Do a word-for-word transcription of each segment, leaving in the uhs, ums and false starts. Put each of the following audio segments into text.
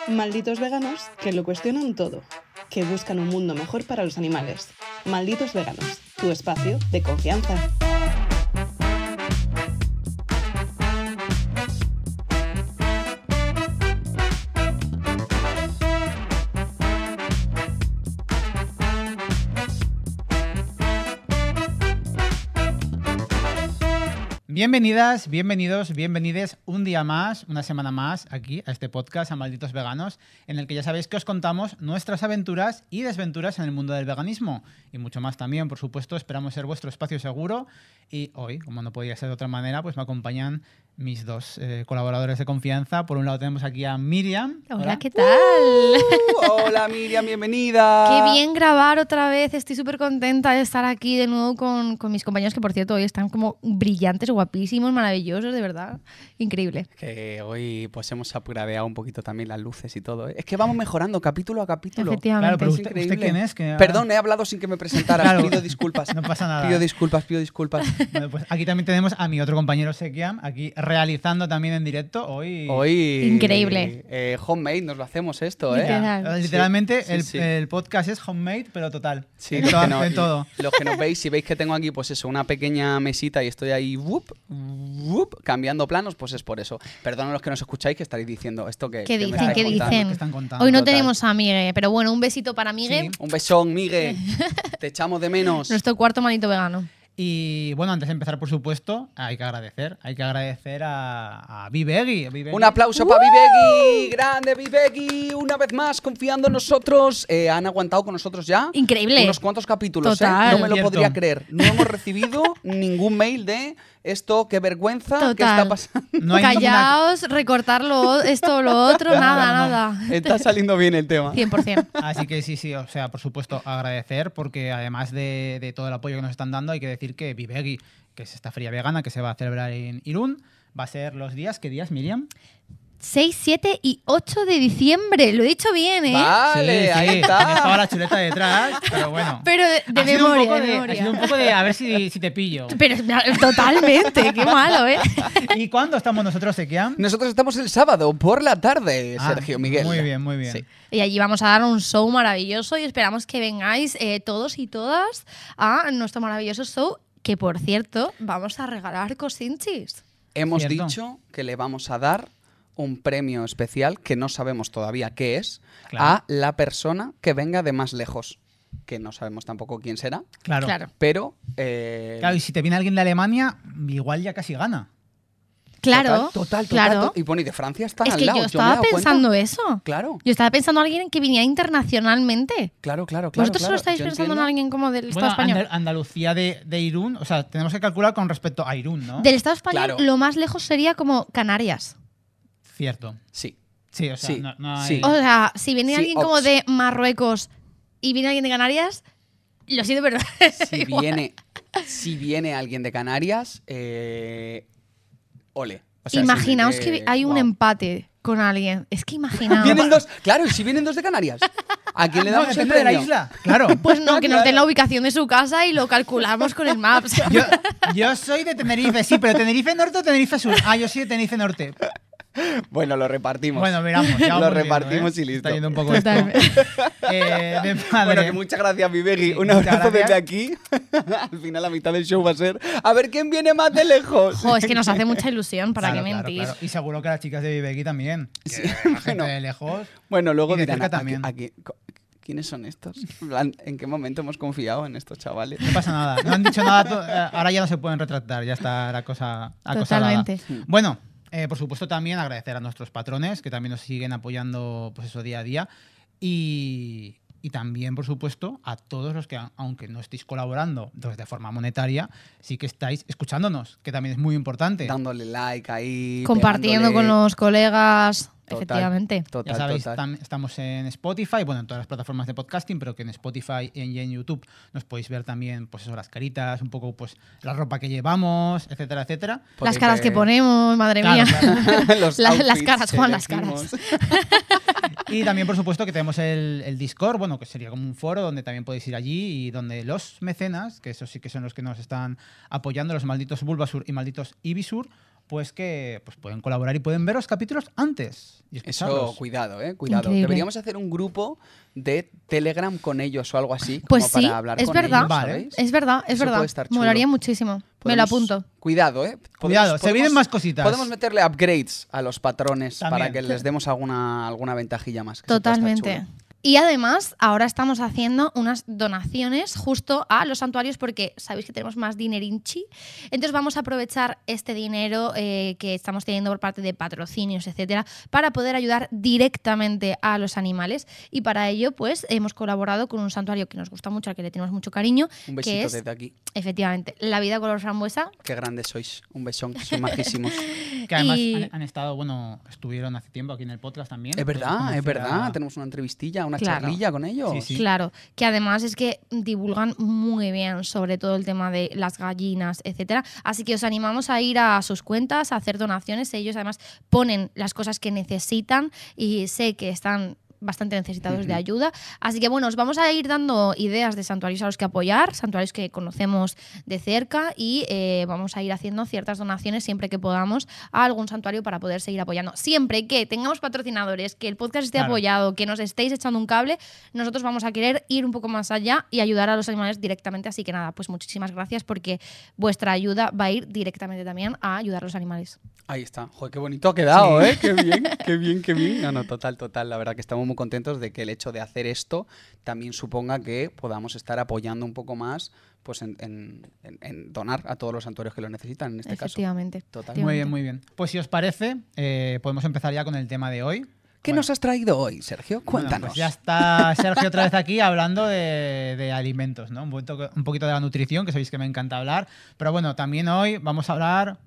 Malditos veganos que lo cuestionan todo, que buscan un mundo mejor para los animales. Malditos veganos, tu espacio de confianza. Bienvenidas, bienvenidos, bienvenides un día más, una semana más aquí a este podcast, a Malditos Veganos, en el que ya sabéis que os contamos nuestras aventuras y desventuras en el mundo del veganismo y mucho más también, por supuesto. Esperamos ser vuestro espacio seguro y hoy, como no podía ser de otra manera, pues me acompañan mis dos eh, colaboradores de confianza. Por un lado tenemos aquí a Miriam. Hola, Hola. ¿qué tal? Uh, hola Miriam, bienvenida. Qué bien grabar otra vez. Estoy súper contenta de estar aquí de nuevo con, con mis compañeros, que por cierto hoy están como brillantes, guapísimos, maravillosos, de verdad. Increíble. Que hoy pues hemos apuradeado un poquito también las luces y todo, ¿eh? Es que vamos mejorando capítulo a capítulo. Efectivamente. Claro, pero Es usted, increíble. ¿usted quién es? Que, Perdón, he hablado sin que me presentaras. Claro. Pido disculpas. No pasa nada. Pido disculpas, pido disculpas. Bueno, pues aquí también tenemos a mi otro compañero Sekiam, aquí realizando también en directo hoy. Hoy... Increíble. Eh, homemade, nos lo hacemos esto, ¿eh? Literal. Literalmente Sí, el, sí. el podcast es homemade, pero total. Sí, en, los to- que, no- en todo. los que nos veis, si veis que tengo aquí, pues eso, una pequeña mesita y estoy ahí, whoop, whoop, cambiando planos, pues es por eso. Perdón a los que nos escucháis que estaréis diciendo esto que, ¿Qué que me dicen? estáis ¿Qué contando. dicen? ¿Qué están contando? Hoy no Total. tenemos a Migue, pero bueno, un besito para Migue, Sí. Un besón, Migue. Te echamos de menos. nuestro cuarto manito vegano. Y bueno, antes de empezar, por supuesto, hay que agradecer. Hay que agradecer a, a Vivegui. Vivegui. Un aplauso para Vivegui, grande Vivegui, una vez más confiando en nosotros. Eh, han aguantado con nosotros ya Increíble. unos cuantos capítulos, Total. ¿eh? No me lo Cierto. podría creer. No hemos recibido ningún mail de esto, qué vergüenza, qué Total. está pasando. No hay ninguna- Callaos, recortarlo, esto, lo otro, nada, no. nada. Está saliendo bien el tema. cien por ciento. Así que sí, sí, o sea, por supuesto, agradecer, porque además de, de todo el apoyo que nos están dando, hay que decir que Vivegui, que es esta feria vegana que se va a celebrar en Irún, va a ser los días, ¿qué días, Miriam? seis, siete y ocho de diciembre. Lo he dicho bien, ¿eh? Vale, Sí, sí, ahí Estaba está. la chuleta detrás, pero bueno. Pero de, de Ha sido un memoria, poco de de- memoria. Ha sido un poco de a ver si, si te pillo. Pero totalmente, qué malo, ¿eh? ¿Y cuándo estamos nosotros, Sekiam? Nosotros estamos el sábado por la tarde, Ah, Sergio Miguel. Muy bien, muy bien. Sí. Y allí vamos a dar un show maravilloso y esperamos que vengáis eh, todos y todas a nuestro maravilloso show, que por cierto, vamos a regalar cosinchis. Hemos Cierto. dicho que le vamos a dar un premio especial que no sabemos todavía qué es Claro. a la persona que venga de más lejos, que no sabemos tampoco quién será, Claro. Claro. pero eh, Claro, y si te viene alguien de Alemania, igual ya casi gana. Claro, total, total, total, claro. to- y bueno, y de Francia están Es al que lado. yo me he estaba dado cuenta. pensando eso. Claro, Yo estaba pensando en alguien que viniera internacionalmente. claro, claro, claro. ¿Vosotros claro. solo estáis Yo pensando entiendo. en alguien como del Bueno, Estado español? Andal- Andalucía de, de Irún, o sea, tenemos que calcular con respecto a Irún, ¿no? Del Estado español, Claro. lo más lejos sería como Canarias. Cierto. Sí. Sí, o sea, Sí, no, no hay... sí. O sea, si viene Sí, alguien como ops. de Marruecos y viene alguien de Canarias, lo siento, pero Si igual. viene, si viene alguien de Canarias, eh, ole. O sea, Imaginaos sí, que eh, hay un wow. empate con alguien. Es que imaginaos. Vienen dos, claro, y si vienen dos de Canarias, ¿a quién le No, damos el depende de la premio? isla. Claro. Pues no, que nos Claro. den la ubicación de su casa y lo calculamos con el Maps. Yo, yo soy de Tenerife, sí, pero ¿Tenerife Norte o Tenerife Sur? Ah, yo soy de Tenerife Norte. Bueno, lo repartimos. Bueno, miramos. Ya Lo vamos viendo, repartimos ¿eh? y listo. Está yendo un poco esto. Totalmente. Eh, de madre. Bueno, que muchas gracias, Vivegui. Sí, Un muchas abrazo gracias. desde aquí. Al final, la mitad del show va a ser a ver quién viene más de lejos. Jo, es que nos hace mucha ilusión, ¿para Claro, qué claro, mentir? claro. Y seguro que las chicas de Vivegui también. Que Sí, la gente bueno. de lejos. Bueno, luego Y de dirán, cerca ¿a- también. a- a- co- ¿quiénes son estos? En plan, ¿en qué momento hemos confiado en estos chavales? No pasa nada. No han dicho nada. to- eh, Ahora ya no se pueden retractar. Ya está la cosa acosalada. Totalmente. Bueno, eh, por supuesto también agradecer a nuestros patrones que también nos siguen apoyando pues eso día a día. Y, y también, por supuesto, a todos los que, aunque no estéis colaborando de forma monetaria, sí que estáis escuchándonos, que también es muy importante. Dándole like ahí. Compartiendo con pegándole. los colegas, Total, efectivamente. Total, Ya sabéis, total. tam- estamos en Spotify, bueno, en todas las plataformas de podcasting, pero que en Spotify y en, y en YouTube nos podéis ver también, pues eso, las caritas, un poco, pues, la ropa que llevamos, etcétera, etcétera. Porque Las caras que te- ponemos, madre Claro, mía. claro. Los La- las outfits caras, que Juan, las elegimos. Y también, por supuesto, que tenemos el, el Discord, bueno, que sería como un foro donde también podéis ir allí y donde los mecenas, que esos sí que son los que nos están apoyando, los malditos Bulbasur y malditos Ibisur, pues que pues pueden colaborar y pueden ver los capítulos antes y escucharlos. Eso, cuidado, eh, cuidado. Increíble. Deberíamos hacer un grupo de Telegram con ellos o algo así, Pues como sí, para hablar es con verdad. ellos, Vale. ¿sabéis? Es verdad, es Eso verdad. puede estar chulo. Molaría muchísimo. Me lo Podemos- apunto. Cuidado, ¿eh? Podemos- Cuidado, se vienen más cositas. Podemos meterle upgrades a los patrones También. para que les demos alguna, alguna ventajilla más. que eso puede estar Totalmente. chulo. Y además, ahora estamos haciendo unas donaciones justo a los santuarios porque sabéis que tenemos más dinerinchi. Entonces vamos a aprovechar este dinero eh, que estamos teniendo por parte de patrocinios, etcétera, para poder ayudar directamente a los animales. Y para ello, pues, hemos colaborado con un santuario que nos gusta mucho, al que le tenemos mucho cariño, Un que besito es, desde aquí. efectivamente, La Vida Color Frambuesa. Qué grandes sois. Un besón, que sois majísimos. Que además Y- han, han estado, bueno, estuvieron hace tiempo aquí en el podcast también. Es Puedes verdad, es conocer verdad. a- Tenemos una entrevistilla, una Claro. charlilla con ellos. Sí, sí. Claro, que además es que divulgan muy bien sobre todo el tema de las gallinas, etcétera. Así que os animamos a ir a sus cuentas, a hacer donaciones. Ellos además ponen las cosas que necesitan y sé que están bastante necesitados de Ujú. ayuda. Así que bueno, os vamos a ir dando ideas de santuarios a los que apoyar, santuarios que conocemos de cerca y eh, vamos a ir haciendo ciertas donaciones siempre que podamos a algún santuario para poder seguir apoyando. Siempre que tengamos patrocinadores, que el podcast esté Claro. apoyado, que nos estéis echando un cable, nosotros vamos a querer ir un poco más allá y ayudar a los animales directamente. Así que nada, pues muchísimas gracias porque vuestra ayuda va a ir directamente también a ayudar a los animales. Ahí está. Joder, qué bonito ha quedado, ¿eh? Qué bien, qué bien, qué bien. No, no, total, total. La verdad que estamos muy contentos de que el hecho de hacer esto también suponga que podamos estar apoyando un poco más pues en, en- en- en donar a todos los santuarios que lo necesitan en este caso. Efectivamente. Total. Muy bien, muy bien. Pues si os parece, eh, podemos empezar ya con el tema de hoy. ¿Qué Bueno, nos has traído hoy, Sergio? bueno, Cuéntanos. pues ya está Sergio otra vez aquí hablando de, de alimentos, ¿no? Un poquito, un poquito de la nutrición, que sabéis que me encanta hablar. Pero bueno, también hoy vamos a hablar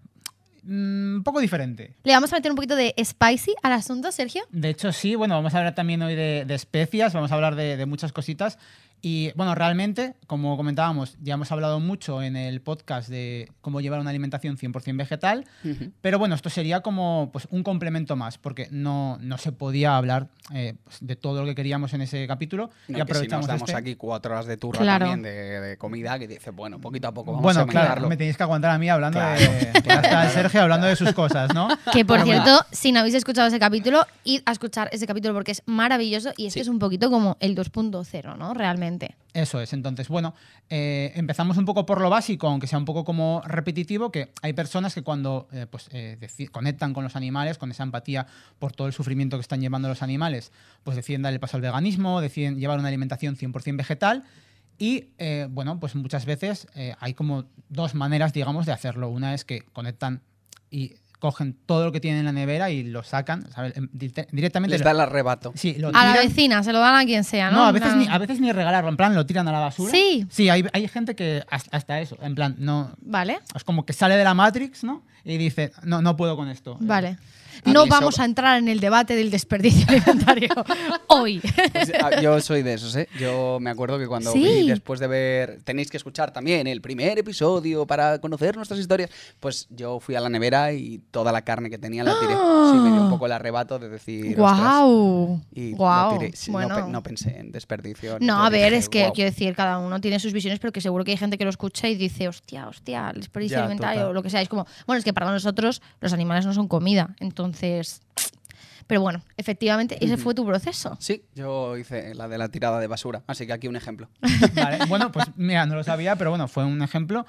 mm, un poco diferente. Le vamos a meter un poquito de spicy al asunto, Sergio. De hecho, sí, bueno, vamos a hablar también hoy de, de especias, vamos a hablar de, de muchas cositas. Y bueno, realmente, como comentábamos, ya hemos hablado mucho en el podcast de cómo llevar una alimentación cien por ciento vegetal, Ujú. pero bueno, esto sería como pues, un complemento más, porque no, no se podía hablar eh, pues, de todo lo que queríamos en ese capítulo. No, y que si aprovechamos nos damos este. aquí cuatro horas de turra Claro. también de, de comida, que dice, bueno, poquito a poco vamos Bueno, a claro, aumentarlo. me tenéis que aguantar a mí hablando Claro, de. Ya está claro, claro. Sergio hablando de sus cosas, ¿no? Que por Pero bueno, cierto, si no habéis escuchado ese capítulo, id a escuchar ese capítulo porque es maravilloso y es Sí. que es un poquito como el dos punto cero, ¿no? Realmente. Eso es, entonces, bueno, eh, empezamos un poco por lo básico, aunque sea un poco como repetitivo, que hay personas que cuando eh, pues, eh, deci- conectan con los animales, con esa empatía por todo el sufrimiento que están llevando los animales, pues deciden darle paso al veganismo, deciden llevar una alimentación cien por ciento vegetal y, eh, bueno, pues muchas veces eh, hay como dos maneras, digamos, de hacerlo. Una es que conectan y cogen todo lo que tienen en la nevera y lo sacan, ¿sabes? Em, dire- directamente. Les lo- da el arrebato. sí, lo A la tiran. vecina, se lo dan a quien sea, ¿no? No, a En veces, plan- ni, a veces ni regalarlo, en plan lo tiran a la basura. Sí. Sí, hay, hay gente que hasta, hasta eso, en plan, no. Vale, Es como que sale de la Matrix, ¿no? Y dice, no, no puedo con esto. vale. A No mí vamos eso- a entrar en el debate del desperdicio alimentario hoy. Pues, ah, yo soy de esos, ¿eh? Yo me acuerdo que cuando Sí. vi, después de ver, tenéis que escuchar también el primer episodio para conocer nuestras historias, pues yo fui a la nevera y toda la carne que tenía la tiré. Sí, me dio un poco el arrebato de decir, ostras. ¡Guau! Y Guau. lo tiré. Sí, no Bueno. pe- no, pensé en desperdicio. ni No, yo a ver, dije, es que "Guau". quiero decir, cada uno tiene sus visiones, pero que seguro que hay gente que lo escucha y dice, hostia, hostia, el desperdicio Ya, alimentario total. o lo que sea. Es como, bueno, es que para nosotros los animales no son comida, entonces. Pero bueno, efectivamente, ese Ujú. fue tu proceso. Sí, yo hice la de la tirada de basura, así que aquí un ejemplo. Vale, bueno, pues mira, no lo sabía, pero bueno, fue un ejemplo.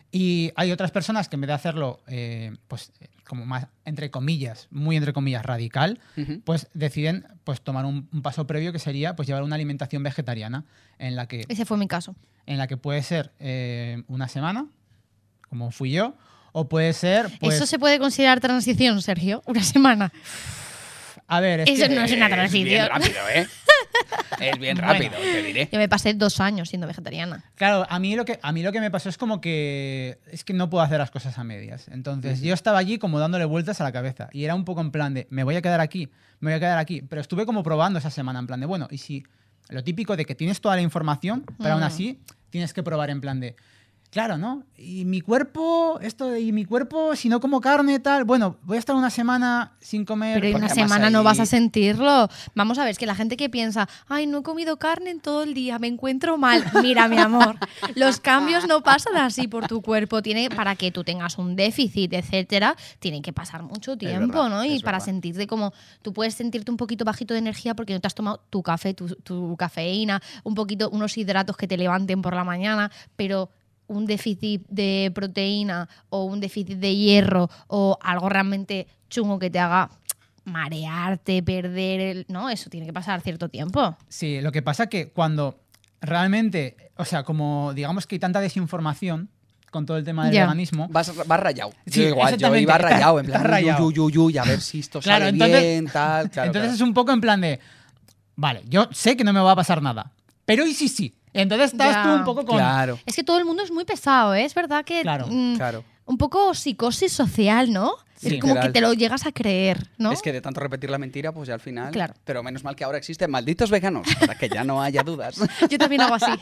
Y hay otras personas que en vez de hacerlo, eh, pues eh, como más, entre comillas, muy entre comillas, radical, Ujú. pues deciden pues tomar un, un paso previo que sería pues llevar una alimentación vegetariana en la que, Ese fue mi caso. en la que puede ser eh, una semana, como fui yo, o puede ser pues... ¿Eso se puede considerar transición, Sergio? Una semana. A ver, es Eso que- no es una Es bien transición. rápido, ¿eh? Es bien Bueno. rápido, te diré. Yo me pasé dos años siendo vegetariana. Claro, a mí, lo que, a mí lo que me pasó es como que es que no puedo hacer las cosas a medias. Entonces yo estaba allí como dándole vueltas a la cabeza y era un poco en plan de, me voy a quedar aquí, me voy a quedar aquí. Pero estuve como probando esa semana en plan de, bueno, y si lo típico de que tienes toda la información, pero aún Mm. así tienes que probar en plan de, claro, ¿no? Y mi cuerpo, esto de, y mi cuerpo, si no como carne, tal, bueno, voy a estar una semana sin comer. Pero en una porque además semana no ahí- vas a sentirlo. Vamos a ver, es que la gente que piensa, ay, no he comido carne en todo el día, me encuentro mal. Mira, mi amor, los cambios no pasan así por tu cuerpo. Tiene, para que tú tengas un déficit, etcétera, tiene que pasar mucho tiempo, verdad, ¿no? Y es para verdad. sentirte como, tú puedes sentirte un poquito bajito de energía porque no te has tomado tu café, tu, tu cafeína, un poquito, unos hidratos que te levanten por la mañana, pero un déficit de proteína o un déficit de hierro o algo realmente chungo que te haga marearte, perder el... No, eso tiene que pasar cierto tiempo. Sí, lo que pasa que cuando realmente, o sea, como digamos que hay tanta desinformación con todo el tema del Ya. veganismo. Vas, vas rayado. Sí, Yo igual, yo exactamente, iba estás- rayado, en estás plan, rayado. uy, uy, uy, uy, a ver si esto Claro, sale entonces- bien, tal, claro. Entonces claro. es un poco en plan de, vale, yo sé que no me va a pasar nada, pero ¿y sí sí? Entonces estás Ya. tú un poco con... Claro, Es que todo el mundo es muy pesado, ¿eh? Es verdad que... Claro, mm, claro. Un poco psicosis social, ¿no? Sí. Es como Literal. que te lo llegas a creer, ¿no? Es que de tanto repetir la mentira, pues ya al final. Claro. Pero menos mal que ahora existen malditos veganos, para que ya no haya dudas. Yo también hago así.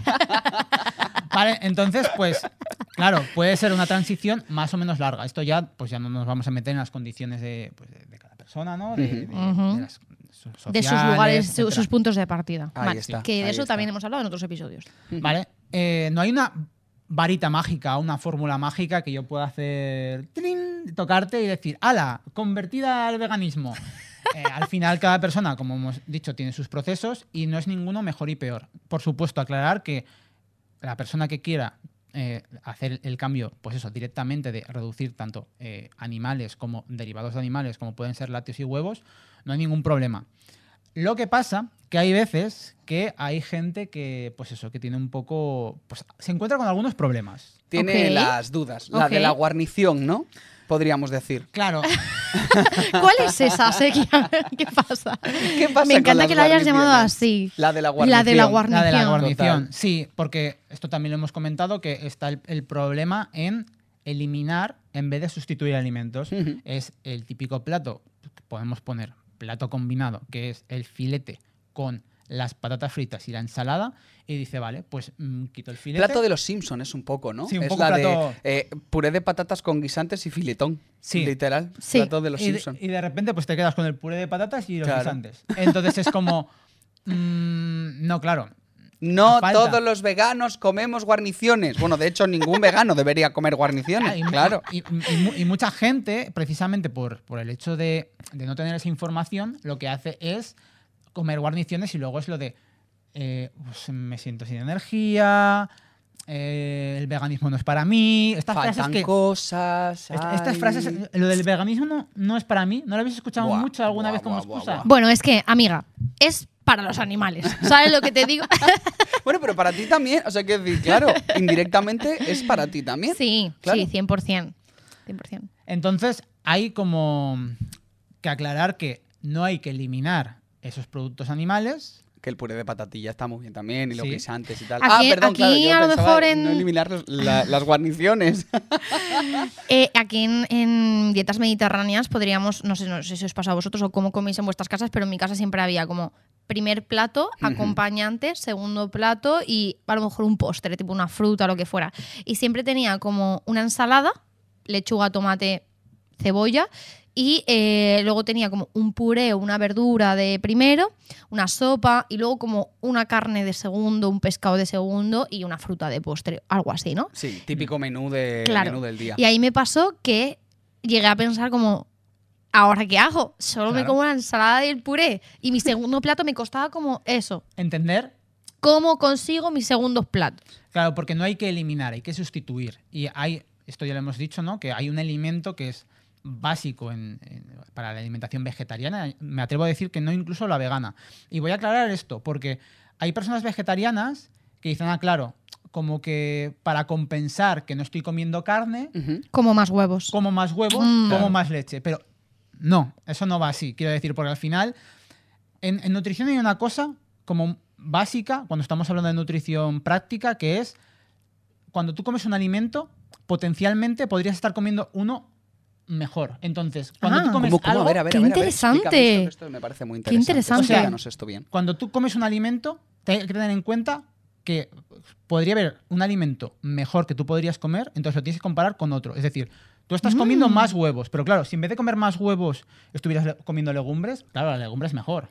Vale, entonces, pues, claro, puede ser una transición más o menos larga. Esto ya, pues ya no nos vamos a meter en las condiciones de, pues, de, de cada persona, ¿no? De, de- de Ujú. las so- De sus sociales, lugares, su- etcétera. sus puntos de partida. Ahí Vale, está, que de ahí eso está. también hemos hablado en otros episodios. ¿Vale? Eh, no hay una varita mágica, una fórmula mágica que yo pueda hacer, ¡trin!, tocarte y decir, ¡hala! Convertida al veganismo. Eh, al final, cada persona, como hemos dicho, tiene sus procesos y no es ninguno mejor y peor. Por supuesto, aclarar que la persona que quiera eh, hacer el cambio, pues eso, directamente de reducir tanto eh, animales como derivados de animales, como pueden ser lácteos y huevos, no hay ningún problema. Lo que pasa que hay veces que hay gente que, pues eso, que tiene un poco, pues se encuentra con algunos problemas. Tiene Ok. las dudas. La de Ok. la guarnición, ¿no? Podríamos decir. Claro, ¿Cuál es esa sequía? ¿Qué pasa? ¿Qué pasa Me con encanta las que la hayas llamado guarniciones? así. La de la guarnición. La de la guarnición. la de la Guarnición. guarnición. Total. Sí, porque esto también lo hemos comentado, que está el, el problema en eliminar en vez de sustituir alimentos. Ujú. Es el típico plato, que podemos poner plato combinado, que es el filete con las patatas fritas y la ensalada, y dice, vale, pues mm, quito el filete. Plato de los Simpsons es un poco, ¿no? Sí, un es poco la plato- de eh, puré de patatas con guisantes y filetón. Sí. Literal. Sí. Plato de los y, de, Simpsons. y de repente pues te quedas con el puré de patatas y los Claro. guisantes. Entonces es como... mm, no, claro. No falta. todos los veganos comemos guarniciones. Bueno, de hecho, ningún vegano debería comer guarniciones. Ah, y, claro. Y, y mu- y mucha gente, precisamente por, por el hecho de, de no tener esa información, lo que hace es comer guarniciones y luego es lo de eh, pues, me siento sin energía, eh, el veganismo no es para mí. Estas frases Faltan que... cosas. est- ay. Estas frases, lo del veganismo no, no es para mí. ¿No lo habéis escuchado Buah, mucho alguna buah, vez como buah, buah, excusa? buah. Bueno, es que, amiga, es para los animales. ¿Sabes lo que te digo? Bueno, pero para ti también. O sea, que decir, claro, indirectamente es para ti también. Sí, Claro. sí, cien por ciento. cien por ciento. Entonces, hay como que aclarar que no hay que eliminar esos productos animales. Que el puré de patatilla está muy bien también y los Sí. guisantes y tal. Aquí- ah, perdón, aquí claro, yo a lo pensaba mejor en en- no eliminar los- la- las guarniciones. Eh, aquí en, en dietas mediterráneas podríamos, no sé, no sé si os pasa a vosotros o cómo coméis en vuestras casas, pero en mi casa siempre había como primer plato, acompañante, segundo plato y a lo mejor un postre, tipo una fruta o lo que fuera. Y siempre tenía como una ensalada, lechuga, tomate, cebolla. Y eh, luego tenía como un puré o una verdura de primero, una sopa y luego como una carne de segundo, un pescado de segundo y una fruta de postre, algo así, ¿no? Sí, típico menú, de, Claro. menú del día. Y ahí me pasó que llegué a pensar como, ¿ahora qué hago? Solo me Claro. como la ensalada y el puré. Y mi segundo plato me costaba como eso. Entender, ¿Cómo consigo mis segundos platos? claro, porque no hay que eliminar, hay que sustituir. Y hay, esto ya lo hemos dicho, ¿no? Que hay un alimento que es básico en- en- para la alimentación vegetariana. Me atrevo a decir que no incluso la vegana. Y voy a aclarar esto, porque hay personas vegetarianas que dicen, ah, claro, como que para compensar que no estoy comiendo carne, Ujú. Como más huevos. como más huevos, Mm. como Claro. más leche. Pero no, eso no va así, quiero decir, porque al final en, en nutrición hay una cosa como básica, cuando estamos hablando de nutrición práctica, que es cuando tú comes un alimento, potencialmente podrías estar comiendo uno mejor. Entonces, cuando Ah. tú comes ¿Cómo, cómo? algo, A ver, a ver, Qué a ver, a ver, interesante. explícame esto, que esto me parece muy Qué interesante. interesante. O sea, Explícanos esto bien. cuando tú comes un alimento, te hay que tener en cuenta que podría haber un alimento mejor que tú podrías comer, entonces lo tienes que comparar con otro. Es decir, tú estás comiendo Mm. más huevos, pero claro, si en vez de comer más huevos estuvieras le- comiendo legumbres, claro, la legumbre es mejor.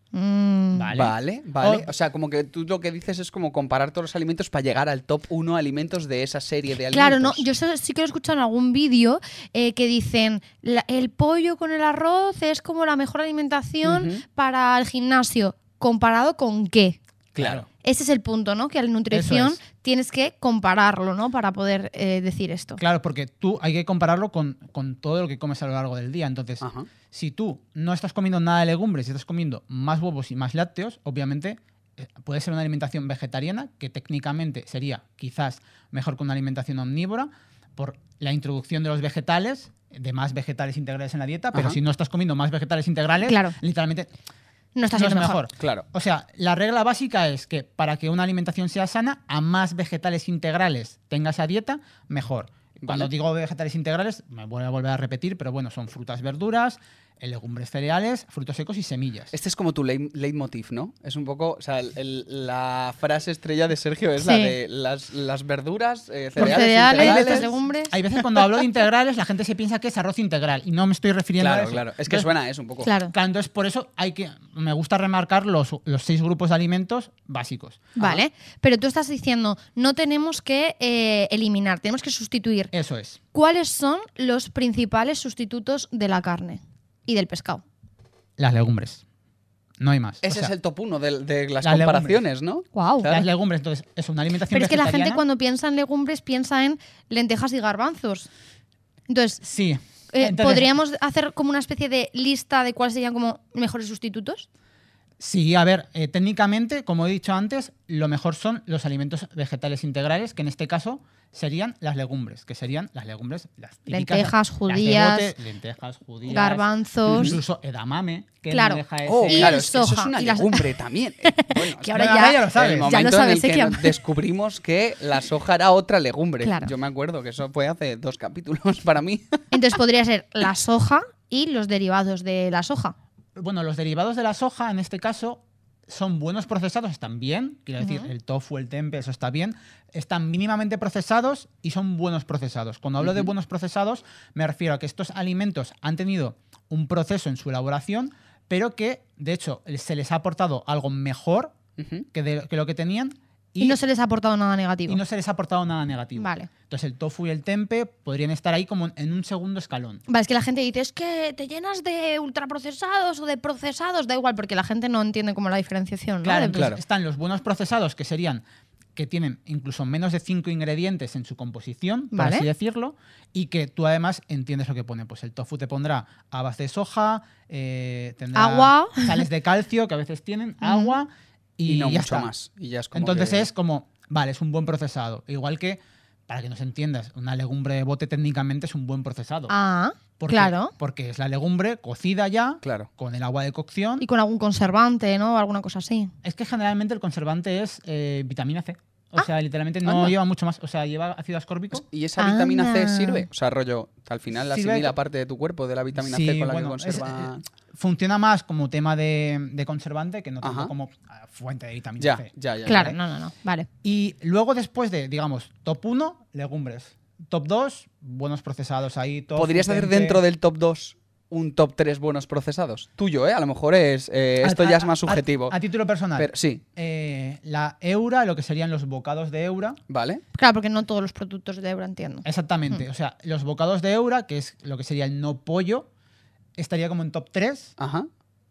Mm. Vale. Vale, vale. O- O sea, como que tú lo que dices es como comparar todos los alimentos para llegar al top uno alimentos de esa serie de alimentos. Claro, no, yo sé- sí que lo he escuchado en algún vídeo eh, que dicen "La- el pollo con el arroz es como la mejor alimentación Ujú. para el gimnasio. ¿Comparado con qué? Claro. Ese es el punto, ¿no? Que a la nutrición es. tienes que compararlo, ¿no? Para poder eh, decir esto. Claro, porque tú hay que compararlo con, con todo lo que comes a lo largo del día. Entonces, Ajá. si tú no estás comiendo nada de legumbres y estás comiendo más huevos y más lácteos, obviamente eh, puede ser una alimentación vegetariana, que técnicamente sería quizás mejor que una alimentación omnívora, por la introducción de los vegetales, de más vegetales integrales en la dieta, pero Ajá. si no estás comiendo más vegetales integrales, Claro. literalmente No está no es siendo mejor. mejor. Claro. O sea, la regla básica es que para que una alimentación sea sana, a más vegetales integrales tenga esa dieta, mejor. Cuando Vale. digo vegetales integrales, me voy a volver a repetir, pero bueno, son frutas, verduras, eh, legumbres, cereales, frutos secos y semillas. Este es como tu leit- leitmotiv, ¿no? Es un poco, o sea, el- el- la frase estrella de Sergio es la Sí. de las, las verduras, eh, Por cereales, cereales, integrales. las legumbres. Hay veces cuando hablo de integrales, la gente se piensa que es arroz integral y no me estoy refiriendo a Claro, eso. claro. Es que Entonces, suena a eso un poco. Claro. Claro, entonces por eso hay que, me gusta remarcar los, los seis grupos de alimentos básicos. Vale, pero tú estás diciendo, no tenemos que eh, eliminar, tenemos que sustituir. Eso es. ¿Cuáles son los principales sustitutos de la carne y del pescado? Las legumbres. No hay más. O Ese sea, es el top uno de, de las las comparaciones, ¿no? Wow. Claro. Las legumbres, entonces, es una alimentación Pero es que la gente vegetariana. cuando piensa en legumbres piensa en lentejas y garbanzos. Entonces, Sí. eh, Entonces, ¿podríamos hacer como una especie de lista de cuáles serían como mejores sustitutos? Sí, a ver, eh, técnicamente, como he dicho antes, lo mejor son los alimentos vegetales integrales, que en este caso serían las legumbres, que serían las legumbres, las típicas, Lentejas, las de judías, bote, lentejas, judías, garbanzos. incluso edamame, que Claro. no deja ese... Oh, Y claro, es que eso soja, es una y las- legumbre también. Eh, bueno, Que es ahora No, ya, ya lo sabes. el Ya lo momento sabes, en el que Ezequiel. nos descubrimos que la soja era otra legumbre. Claro. Yo me acuerdo que eso fue hace dos capítulos para mí. Entonces podría ser la soja y los derivados de la soja. Bueno, los derivados de la soja, en este caso, son buenos procesados, están bien. Quiero decir, Ujú. el tofu, el tempe, eso está bien. Están mínimamente procesados y son buenos procesados. Cuando hablo de Ujú. buenos procesados, me refiero a que estos alimentos han tenido un proceso en su elaboración, pero que, de hecho, se les ha aportado algo mejor Ujú. que, de- que lo que tenían Y, no se les ha aportado nada negativo. y no se les ha aportado nada negativo. Vale. Entonces, el tofu y el tempe podrían estar ahí como en un segundo escalón. Vale, es que la gente dice, es que te llenas de ultraprocesados o de procesados, da igual, porque la gente no entiende como la diferenciación, ¿no? Claro, De- entonces Claro. están los buenos procesados, que serían que tienen incluso menos de cinco ingredientes en su composición, por Vale. así decirlo, y que tú además entiendes lo que pone. Pues el tofu te pondrá habas de soja, eh, tendrá Agua. sales de calcio, que a veces tienen, agua, y, Y, no ya mucho está. más. Y ya es como Entonces que- es como, vale, es un buen procesado. Igual que, para que nos entiendas, una legumbre de bote técnicamente es un buen procesado. Ah, Porque- claro. Porque es la legumbre cocida ya, Claro. con el agua de cocción. Y con algún conservante, ¿no? O alguna cosa así. Es que generalmente el conservante es eh, vitamina C. O Ah. sea, literalmente no Anda. lleva mucho más. O sea, lleva ácido ascórbico. ¿Y esa vitamina C Anda. sirve? O sea, rollo, al final la Sirve- asimila parte de tu cuerpo de la vitamina Sí, C con la bueno, que es- conserva. Funciona más como tema de, de conservante que no tanto Ajá. como ah, fuente de vitamina Ya, C. ya, ya. Claro, ya. no, no, no. Vale. Y luego después de, digamos, top uno, legumbres. Top dos, buenos procesados ahí. tofu, ¿Podrías hacer tempe. dentro del top dos un top tres buenos procesados? Tuyo, ¿eh? A lo mejor es. eh, esto A- ya es a- más a- subjetivo. A, título personal. Pero sí, Eh, la eura, lo que serían los bocados de eura. ¿vale? Claro, porque no todos los productos de Ebro entiendo. Exactamente. Hmm. O sea, los bocados de eura, que es lo que sería el no pollo, estaría como en top tres. Ajá.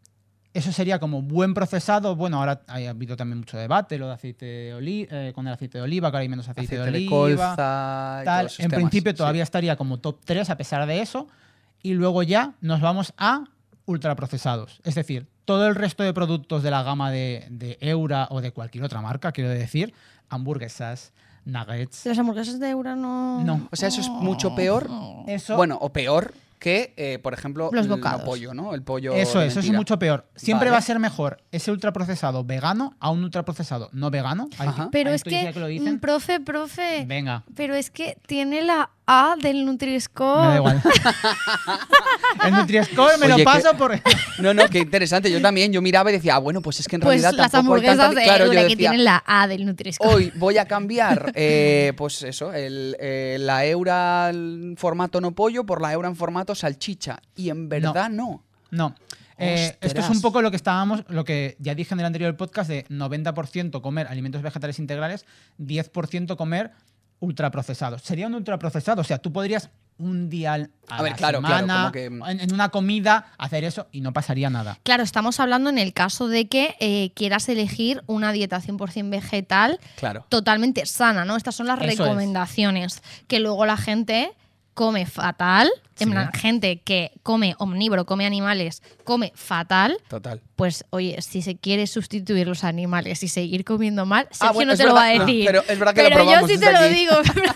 Eso sería como buen procesado. Bueno, ahora ha habido también mucho debate, lo de aceite de oliva, con el aceite de oliva, que ahora hay menos aceite, Aceite de de oliva. colza. y tal. todos esos En temas, principio sí. todavía estaría como top tres a pesar de eso. Y luego ya nos vamos a ultraprocesados. Es decir, todo el resto de productos de la gama de, de Eura o de cualquier otra marca, quiero decir, hamburguesas, nuggets. Las hamburguesas de Ebro no... No. O sea, eso es mucho peor. Eso, Bueno, o peor que, eh, por ejemplo, Los el no bocados. pollo, ¿no? El pollo. Eso de es, eso es mentira. mucho peor. Siempre Vale. va a ser mejor ese ultraprocesado vegano a un ultraprocesado no vegano. Hay- Ajá. Pero hay es que, estudios ya lo dicen. mm, profe, profe, Venga. pero es que tiene la A del Nutri-Score. Me da igual. El Nutri-Score me Oye, lo paso que- por... No, no, qué interesante. Yo también, yo miraba y decía, ah, bueno, pues es que en Pues realidad las tampoco hay hamburguesas tanta... de Claro, yo Eura que decía, tienen la A del Nutri-Score. hoy voy a cambiar, eh, pues eso, el, eh, la Eura en formato no pollo por la Eura en formato salchicha. Y en verdad no. No. Eh, esto es Ostras. un poco lo que estábamos, lo que ya dije en el anterior podcast, de noventa por ciento comer alimentos vegetales integrales, diez por ciento comer ultraprocesados. Sería un ultraprocesado, o sea, tú podrías un día al- a, A ver, la claro, claro, semana, como que- en, en una comida, hacer eso y no pasaría nada. Claro, estamos hablando en el caso de que eh, quieras elegir una dieta cien por ciento vegetal Claro. totalmente sana, ¿no? Estas son las Eso es. recomendaciones. Que luego la gente come fatal, Sí. en plan, gente que come omnívoro, come animales, come fatal. Total. Pues oye, si se quiere sustituir los animales y seguir comiendo mal, Sergio Ah, bueno, no es te lo verdad, va a no, decir. pero es verdad que lo Pero yo probamos sí desde te lo aquí. digo.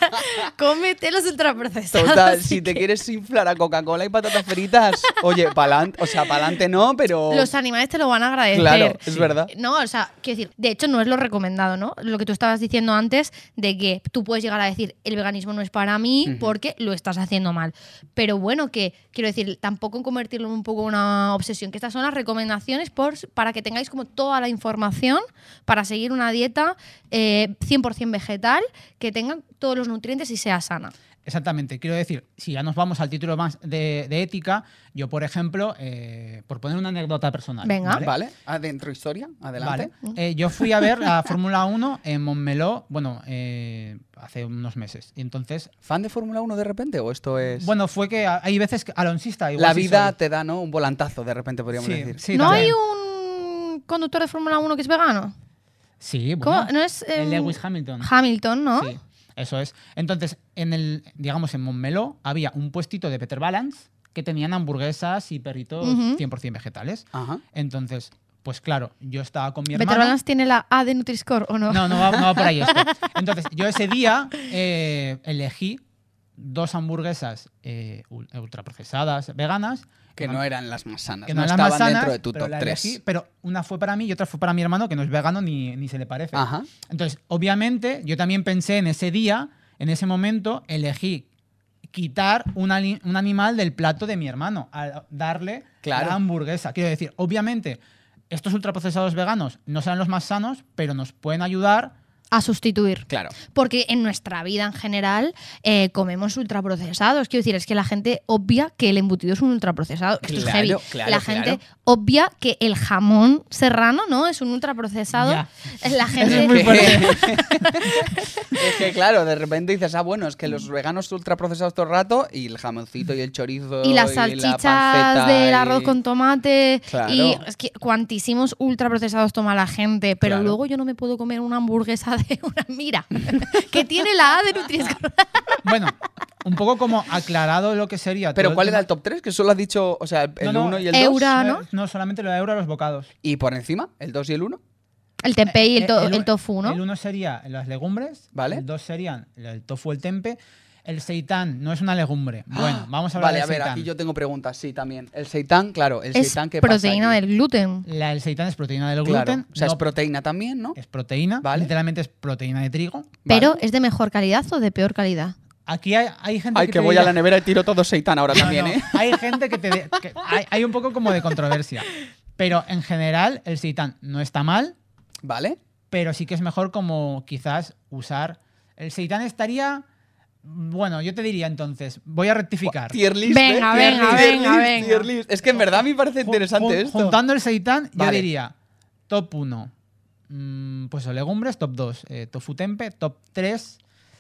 Cómete los ultraprocesados. Total, sí si te que- quieres inflar a Coca-Cola y patatas fritas, oye, pa'lante, o sea, pa'lante no, pero... Los animales te lo van a agradecer. Claro, es verdad. No, o sea, quiero decir, de hecho no es lo recomendado, ¿no? Lo que tú estabas diciendo antes de que tú puedes llegar a decir el veganismo no es para mí Ujú. porque lo estás haciendo mal. Pero bueno, que quiero decir, tampoco convertirlo en un poco una obsesión, que estas son las recomendaciones por, para que tengáis como toda la información para seguir una dieta eh, cien por ciento vegetal, que tenga todos los nutrientes y sea sana. Exactamente, quiero decir, si ya nos vamos al título más de, de ética, yo, por ejemplo, eh, por poner una anécdota personal. Venga. ¿vale? Vale, adentro historia, adelante. Vale. Eh, yo fui a ver la Fórmula uno en Montmeló, bueno, eh, hace unos meses. Y entonces, ¿Fan de Fórmula uno de repente o esto es...? bueno, fue que a- hay veces que alonsista. Igual la sí vida soy. te da, ¿no? Un volantazo, de repente podríamos Sí, decir. sí, ¿No también. hay un conductor de Fórmula uno que es vegano? Sí, ¿Cómo? bueno. ¿No es el em, Lewis Hamilton. Hamilton, ¿no? Sí, eso es. Entonces, en el, digamos, en Montmeló había un puestito de Peter Balance que tenían hamburguesas y perritos Ujú. cien por ciento vegetales. Ajá. Entonces, pues claro, yo estaba con mi ¿Peter hermano. Balance tiene la A de Nutri-Score o no? No, no va, no va por ahí esto. Entonces, yo ese día eh, elegí dos hamburguesas eh, ul- ultraprocesadas veganas. Que no eran las más sanas, que no, no eran más estaban sanas, dentro de tu pero top la tres. elegí, pero una fue para mí y otra fue para mi hermano, que no es vegano ni, ni se le parece. Ajá. Entonces, obviamente, yo también pensé en ese día, en ese momento, elegí quitar un, ali- un animal del plato de mi hermano, al darle Claro. la hamburguesa. Quiero decir, obviamente, estos ultraprocesados veganos no serán los más sanos, pero nos pueden ayudar. A sustituir. Claro. Porque en nuestra vida en general eh, comemos ultraprocesados. Quiero decir, es que la gente obvia que el embutido es un ultraprocesado. Esto es Claro, heavy. claro, la claro. gente obvia que el jamón serrano, ¿no? Es un ultraprocesado. Ya. La gente. es muy fuerte. Es que claro, de repente dices, ah, bueno, es que los veganos ultraprocesados todo el rato y el jamoncito y el chorizo Y las la salchichas panceta del y- arroz con tomate. Claro. Y es que cuantísimos ultraprocesados toma la gente. Pero Claro. luego yo no me puedo comer una hamburguesa de una mira. Que tiene la A de Nutri-Score. Bueno, un poco como aclarado lo que sería. Pero todo ¿cuál tema- era el top tres? Que solo has dicho, o sea, el No, no, uno y el Eura. dos. ¿no? No, solamente lo de euro a los bocados. Y por encima, el dos y el uno. El tempeh y el, to- Eh, el tofu, ¿no? El uno sería las legumbres. Vale. El dos serían el tofu, el tempe. El seitán no es una legumbre. Bueno, vamos a hablar Vale, del a ver, seitán. aquí yo tengo preguntas, sí, también. El seitán, claro, el Es seitán que pasa proteína aquí? del gluten. La, el seitán es proteína del Claro, gluten. o sea, no- es proteína también, ¿no? es proteína. Vale. Literalmente es proteína de trigo. Pero Vale. ¿es de mejor calidad o de peor calidad? Aquí hay, hay gente Ay, que que te voy a diría- la nevera y tiro todo seitán ahora No, también, no, ¿eh? Hay gente que te... de- que hay, hay un poco como de controversia. Pero en general el seitán no está mal, ¿Vale? pero sí que es mejor como quizás usar... El seitán estaría... Bueno, yo te diría entonces, voy a rectificar. Tier list, Venga, ¿eh? venga, Tier venga, list, venga. tier list. Es que en verdad a mí me parece Ju- interesante jun- esto. Juntando el seitán, yo Vale. diría top uno, mm, pues o legumbres, top dos, eh, tofu tempe, top tres,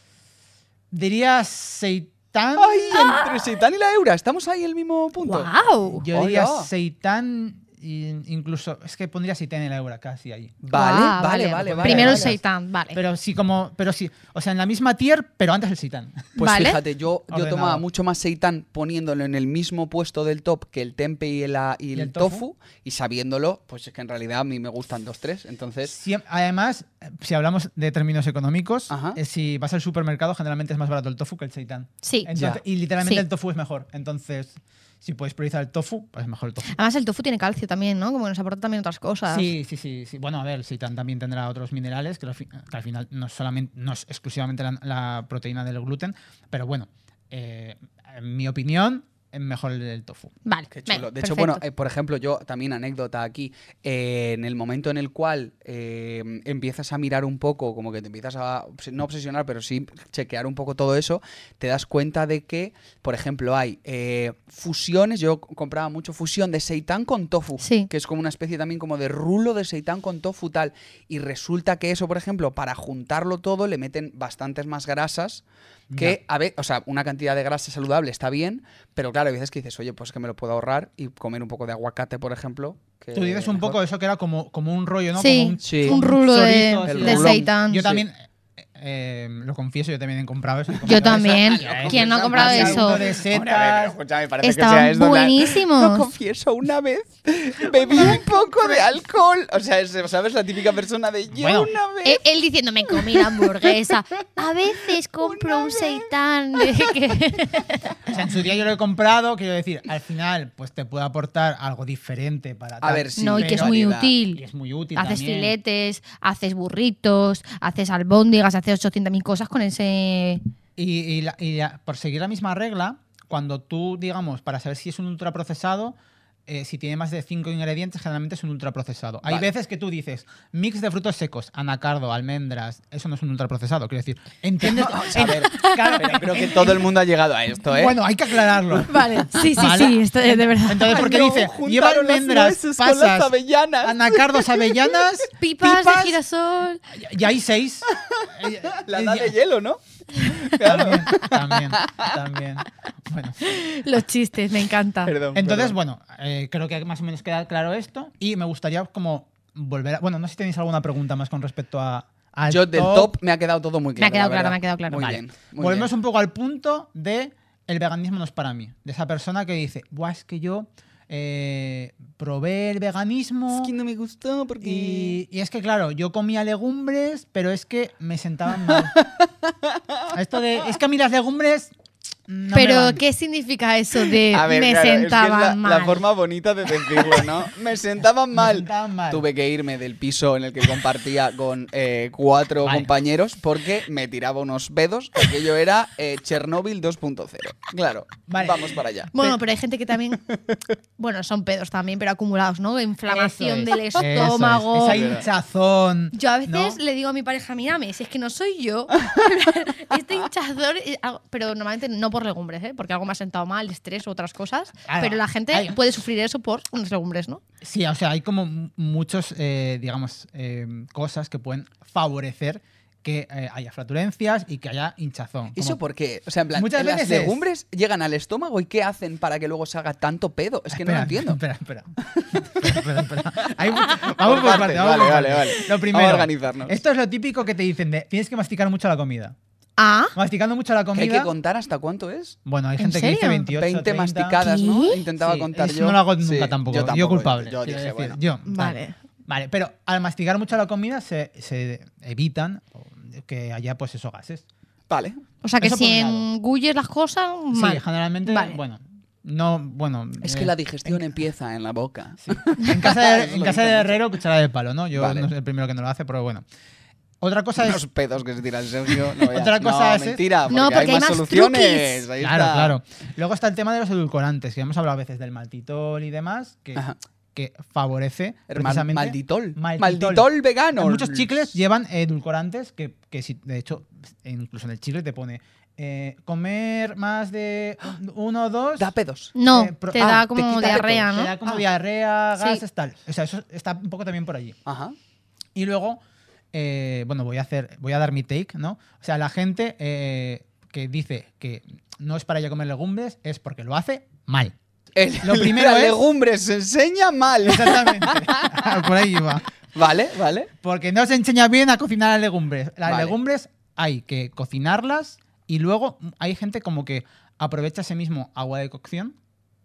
diría seitán. Ay, entre seitán y la eura, estamos ahí en el mismo punto. ¡Wow! Yo diría Hola. seitán, y incluso, es que pondría seitán en la eura casi ahí. Vale, Ah, vale, vale, vale. Primero el vale. seitán, vale. Pero sí, como, pero sí, o sea, en la misma tier, pero antes el seitán. Pues Vale. fíjate, yo, yo Ordenado. tomaba mucho más seitán poniéndolo en el mismo puesto del top que el tempe y el, y el, el tofu? tofu? y sabiéndolo, pues es que en realidad a mí me gustan dos, tres, entonces... Siem- además, eh, si hablamos de términos económicos, Ajá. eh, si vas al supermercado, generalmente es más barato el tofu que el seitán. Sí. Entonces- Ya. y literalmente Sí. el tofu es mejor. Entonces, si puedes priorizar el tofu, pues es mejor el tofu. Además, el tofu tiene calcio también, ¿no? Como que nos aporta también otras cosas. Sí, sí, sí, sí. Bueno, a ver, el seitán también tendrá otros minerales, que, al fi- que al final no, es solamente, no es exclusivamente la, la proteína del gluten, pero bueno. eh, en mi opinión, es mejor el del tofu. Vale. Qué chulo. venga, De hecho, perfecto. bueno, eh, por ejemplo, yo también anécdota aquí, eh, en el momento en el cual eh, empiezas a mirar un poco, como que te empiezas a, no obsesionar, pero sí chequear un poco todo eso, te das cuenta de que, por ejemplo, hay eh, fusiones, yo compraba mucho fusión de seitán con tofu, Sí. que es como una especie también como de rulo de seitán con tofu tal, y resulta que eso, por ejemplo, para juntarlo todo le meten bastantes más grasas, que, a ver, o sea, una cantidad de grasa saludable está bien, pero claro, hay veces que dices, oye, pues que me lo puedo ahorrar y comer un poco de aguacate, por ejemplo. Que Tú dices un mejor. poco eso que era como, como un rollo, ¿no? Sí, Como un, Sí. un rulo de, chorizo así. El de rulón. seitán. Yo Sí. también, eh, eh, lo confieso, yo también he comprado eso. he Yo comprado también. eso. Ya, ¿Quién no ha ya, comprado ya, eso? uno de Hombre, a ver, setas. pero escúchame, parece Estaban que sea esto, en plan, buenísimos. Lo confieso, una vez bebí un poco de alcohol. O sea, es, ¿sabes? La típica persona de yo Bueno, una vez. Él, él diciendo, me comí la hamburguesa. A veces compro Una un vez. seitán. de que- O sea, en su día yo lo he comprado, quiero decir, al final, pues te puede aportar algo diferente para A tal. ver, sí. no, y que es pero- muy variedad. Y útil. es muy útil Haces también. filetes, haces burritos, haces albóndigas, haces ochocientas mil cosas con ese... Y, y la- y la- por seguir la misma regla, cuando tú, digamos, para saber si es un ultraprocesado, eh, si tiene más de cinco ingredientes, generalmente es un ultraprocesado. Hay Vale. veces que tú dices, mix de frutos secos, anacardo, almendras, eso no es un ultraprocesado. Quiero decir, ¿entiendes? Vamos a ver, Claro, pero creo que todo el mundo ha llegado a esto, ¿eh? Bueno, hay que aclararlo. Vale, sí, sí, ¿Vale? sí, esto es de verdad. Entonces, ¿por qué Ay, no, dice? juntaron Lleva las almendras, nueces con las pasas, avellanas. anacardos, avellanas, Pipas, de girasol. y hay seis. La Eh, edad ya- de hielo, ¿no? Claro. También, también, también. Bueno, Los chistes, me encanta. Perdón. entonces, perdón. bueno, eh, creo que más o menos queda claro esto. Y me gustaría como volver a... Bueno, no sé si tenéis alguna pregunta más con respecto a... al Yo del top me ha quedado todo muy Me claro. ha quedado la claro, verdad. me ha quedado claro. Muy Vale. bien. muy Volvemos bien. un poco al punto de el veganismo no es para mí. De esa persona que dice, Buah, es que yo eh, probé el veganismo... Es que no me gustó porque. Y, y es que, claro, yo comía legumbres, pero es que me sentaban mal. Esto de, es que a mí las legumbres no me Pero, van. ¿qué significa eso de A ver, me claro, es que es sentaban la, mal? la forma bonita de decirlo, ¿no? Me sentaban Me mal. sentaban mal. Tuve que irme del piso en el que compartía con eh, cuatro Vale. compañeros porque me tiraba unos pedos. Que aquello era eh, Chernóbil dos punto cero. Claro, Vale. vamos para allá. Bueno, pero hay gente que también. Bueno, son pedos también, pero acumulados, ¿no? Inflamación Eso del es, eso es. estómago. Esa hinchazón. Yo a veces ¿no? le digo a mi pareja, mírame, si es que no soy yo. Este hinchazón. es algo- Pero normalmente no por legumbres, ¿eh? Porque algo me ha sentado mal, estrés u otras cosas. Claro, pero la gente hay- puede sufrir eso por unas legumbres, ¿no? Sí, o sea, hay como m- muchos, eh, digamos, eh, cosas que pueden favorecer que eh, haya flatulencias y que haya hinchazón. ¿Eso Como- por qué? O sea, en plan, Muchas las veces es- legumbres llegan al estómago y ¿qué hacen para que luego se haga tanto pedo? Es que no lo Espera, entiendo. Espera, espera. espera, espera, espera. Hay mucho- Vamos Por por partes, partes, vamos vale, por vale, partes. vale. Lo Vamos primero, a organizarnos. esto es lo típico que te dicen de tienes que masticar mucho la comida. Ah, Masticando mucho la ¿Que hay comida. que contar hasta cuánto es? Bueno, hay ¿En gente que dice serio? veintiocho, veinte treinta. masticadas, ¿no? ¿Qué? Intentaba Sí, contar eso yo. no lo hago nunca Sí, tampoco. Yo, Yo, tampoco, culpable. Yo quiero dije, decir, bueno. yo, tal. vale. Vale, pero al masticar mucho la comida se, se evitan que haya pues esos gases. Vale. O sea que Eso si por un lado. engulles las cosas, mal. Sí, generalmente, Vale. bueno, no, bueno. Es eh, que la digestión empieza en la boca. sí. En casa de, Eso en lo casa de dicen herrero, cuchara de palo, ¿no? Yo Vale. no soy el primero que no lo hace, pero bueno. Otra cosa Unos es. pedos que se tira el Sergio. No, veas. Otra cosa No, es- mentira, porque, No, porque hay hay más, más soluciones. truquis. Ahí Claro, está. claro. Luego está el tema de los edulcorantes, que hemos hablado a veces del maltitol y demás, que, Ajá. que favorece Herman- precisamente. malditol. Maltitol. Malditol vegano. Muchos chicles llevan edulcorantes que, que si, de hecho, incluso en el chicle te pone eh, comer más de uno o dos. Da pedos. No, Eh, pro- te ah, da te como quita diarrea, Te ¿no? da como Ah. diarrea, Sí. gases, tal. O sea, eso está un poco también por allí. Ajá. Y luego, eh, bueno, voy a hacer, voy a dar mi take, ¿no? O sea, la gente eh, que dice que no es para ella comer legumbres es porque lo hace mal. El, Lo primero la es- legumbre se enseña mal. Exactamente. Por ahí va. Vale, vale. Porque no se enseña bien a cocinar las legumbres. Las Vale. legumbres hay que cocinarlas y luego hay gente como que aprovecha ese mismo agua de cocción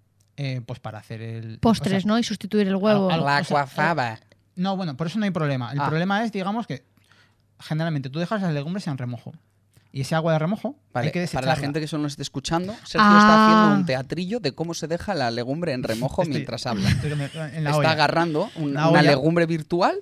eh, pues para hacer el... Postres, o sea, ¿no? Y sustituir el huevo. Algo- La o sea, cuafaba. No, bueno, por eso no hay problema. El Ah. problema es, digamos, que generalmente tú dejas las legumbres en remojo. y ese agua de remojo Vale, hay que para desecharla. la gente que solo nos esté escuchando, Sergio Ah. está haciendo un teatrillo de cómo se deja la legumbre en remojo Estoy- mientras habla. estoy en la Está olla. agarrando un- Una una olla. legumbre virtual.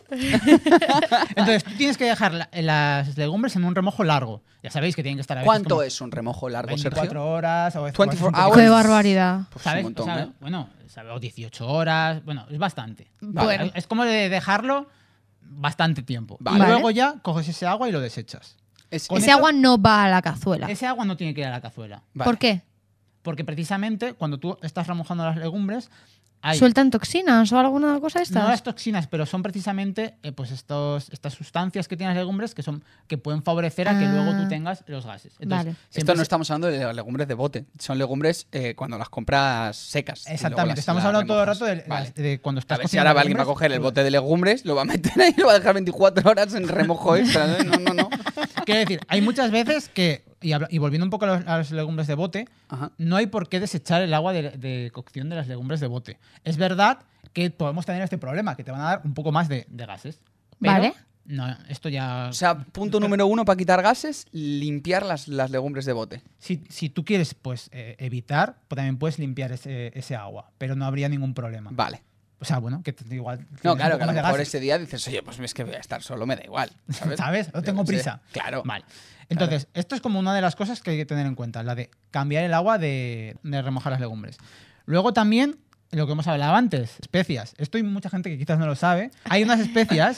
Entonces, tú tienes que dejar la- las legumbres en un remojo largo. Ya sabéis que tienen que estar a veces ¿Cuánto como es un remojo largo, veinticuatro Sergio? horas o a veces veinticuatro un poquito hours. ¡Qué más. barbaridad! Pues ¿Sabes? un montón, O sea, ¿eh? Bueno, ¿sabes? O dieciocho horas. Bueno, es bastante. Bueno. Es como de dejarlo bastante tiempo. Vale. Y Vale. luego ya coges ese agua y lo desechas. Es- Con Ese eso- agua no va a la cazuela. Ese agua no tiene que ir a la cazuela. Vale. ¿Por qué? Porque precisamente cuando tú estás remojando las legumbres, hay ¿Sueltan toxinas o alguna cosa de estas? no las toxinas, pero son precisamente eh, pues estos, estas sustancias que tienen las legumbres que son que pueden favorecer a que Ah. luego tú tengas los gases. Entonces, Vale. siempre Esto no se- estamos hablando de las legumbres de bote. Son legumbres eh, cuando las compras secas. y luego Exactamente, las- estamos las hablando todo el remojas. rato de, Vale. de cuando A estás ver si cocinando ahora alguien va a legumbres, coger el todo. bote de legumbres, lo va a meter ahí y lo va a dejar veinticuatro horas en remojo extra. ¿no? No, no, no. Quiero decir, hay muchas veces que, y, habla- y volviendo un poco a, los- a las legumbres de bote, Ajá. no hay por qué desechar el agua de, de cocción de las legumbres de bote. Es verdad que podemos tener este problema, que te van a dar un poco más de, de gases. Pero Vale. No, esto ya... O sea, punto número uno para quitar gases, limpiar las, las legumbres de bote. Si, si tú quieres pues eh, evitar, pues también puedes limpiar ese, ese agua, pero no habría ningún problema. Vale. O sea, bueno, que te- igual... No, tienes claro, un que a poco lo más de mejor gases. ese día dices, oye, pues es que voy a estar solo, me da igual. ¿Sabes? ¿Sabes? No Yo tengo qué sé. prisa. Claro. Vale. Entonces, esto es como una de las cosas que hay que tener en cuenta, la de cambiar el agua de, de remojar las legumbres. Luego también, lo que hemos hablado antes, especias. Esto hay mucha gente que quizás no lo sabe. Hay unas especias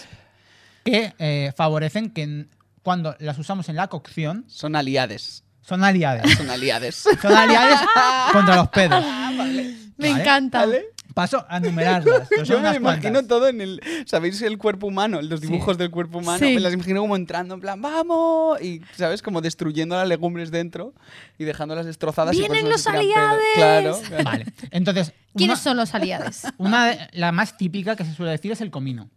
que eh, favorecen que en- cuando las usamos en la cocción Son aliades. son aliadas. Son aliades. Son aliadas contra los pedos. Me Vale. encanta. Paso a numerarlas. pero son Yo me unas lo imagino cuantas. todo en el. ¿Sabéis el cuerpo humano? Los dibujos del cuerpo humano. Sí. Me las imagino como entrando en plan, ¡vamos! Y, ¿sabes? Como destruyendo las legumbres dentro y dejándolas destrozadas. y por ¡Vienen eso no se los tiran pedos. aliades! Claro. claro. Vale. Entonces, ¿Quiénes una, son los aliados? una de- la más típica que se suele decir es el comino.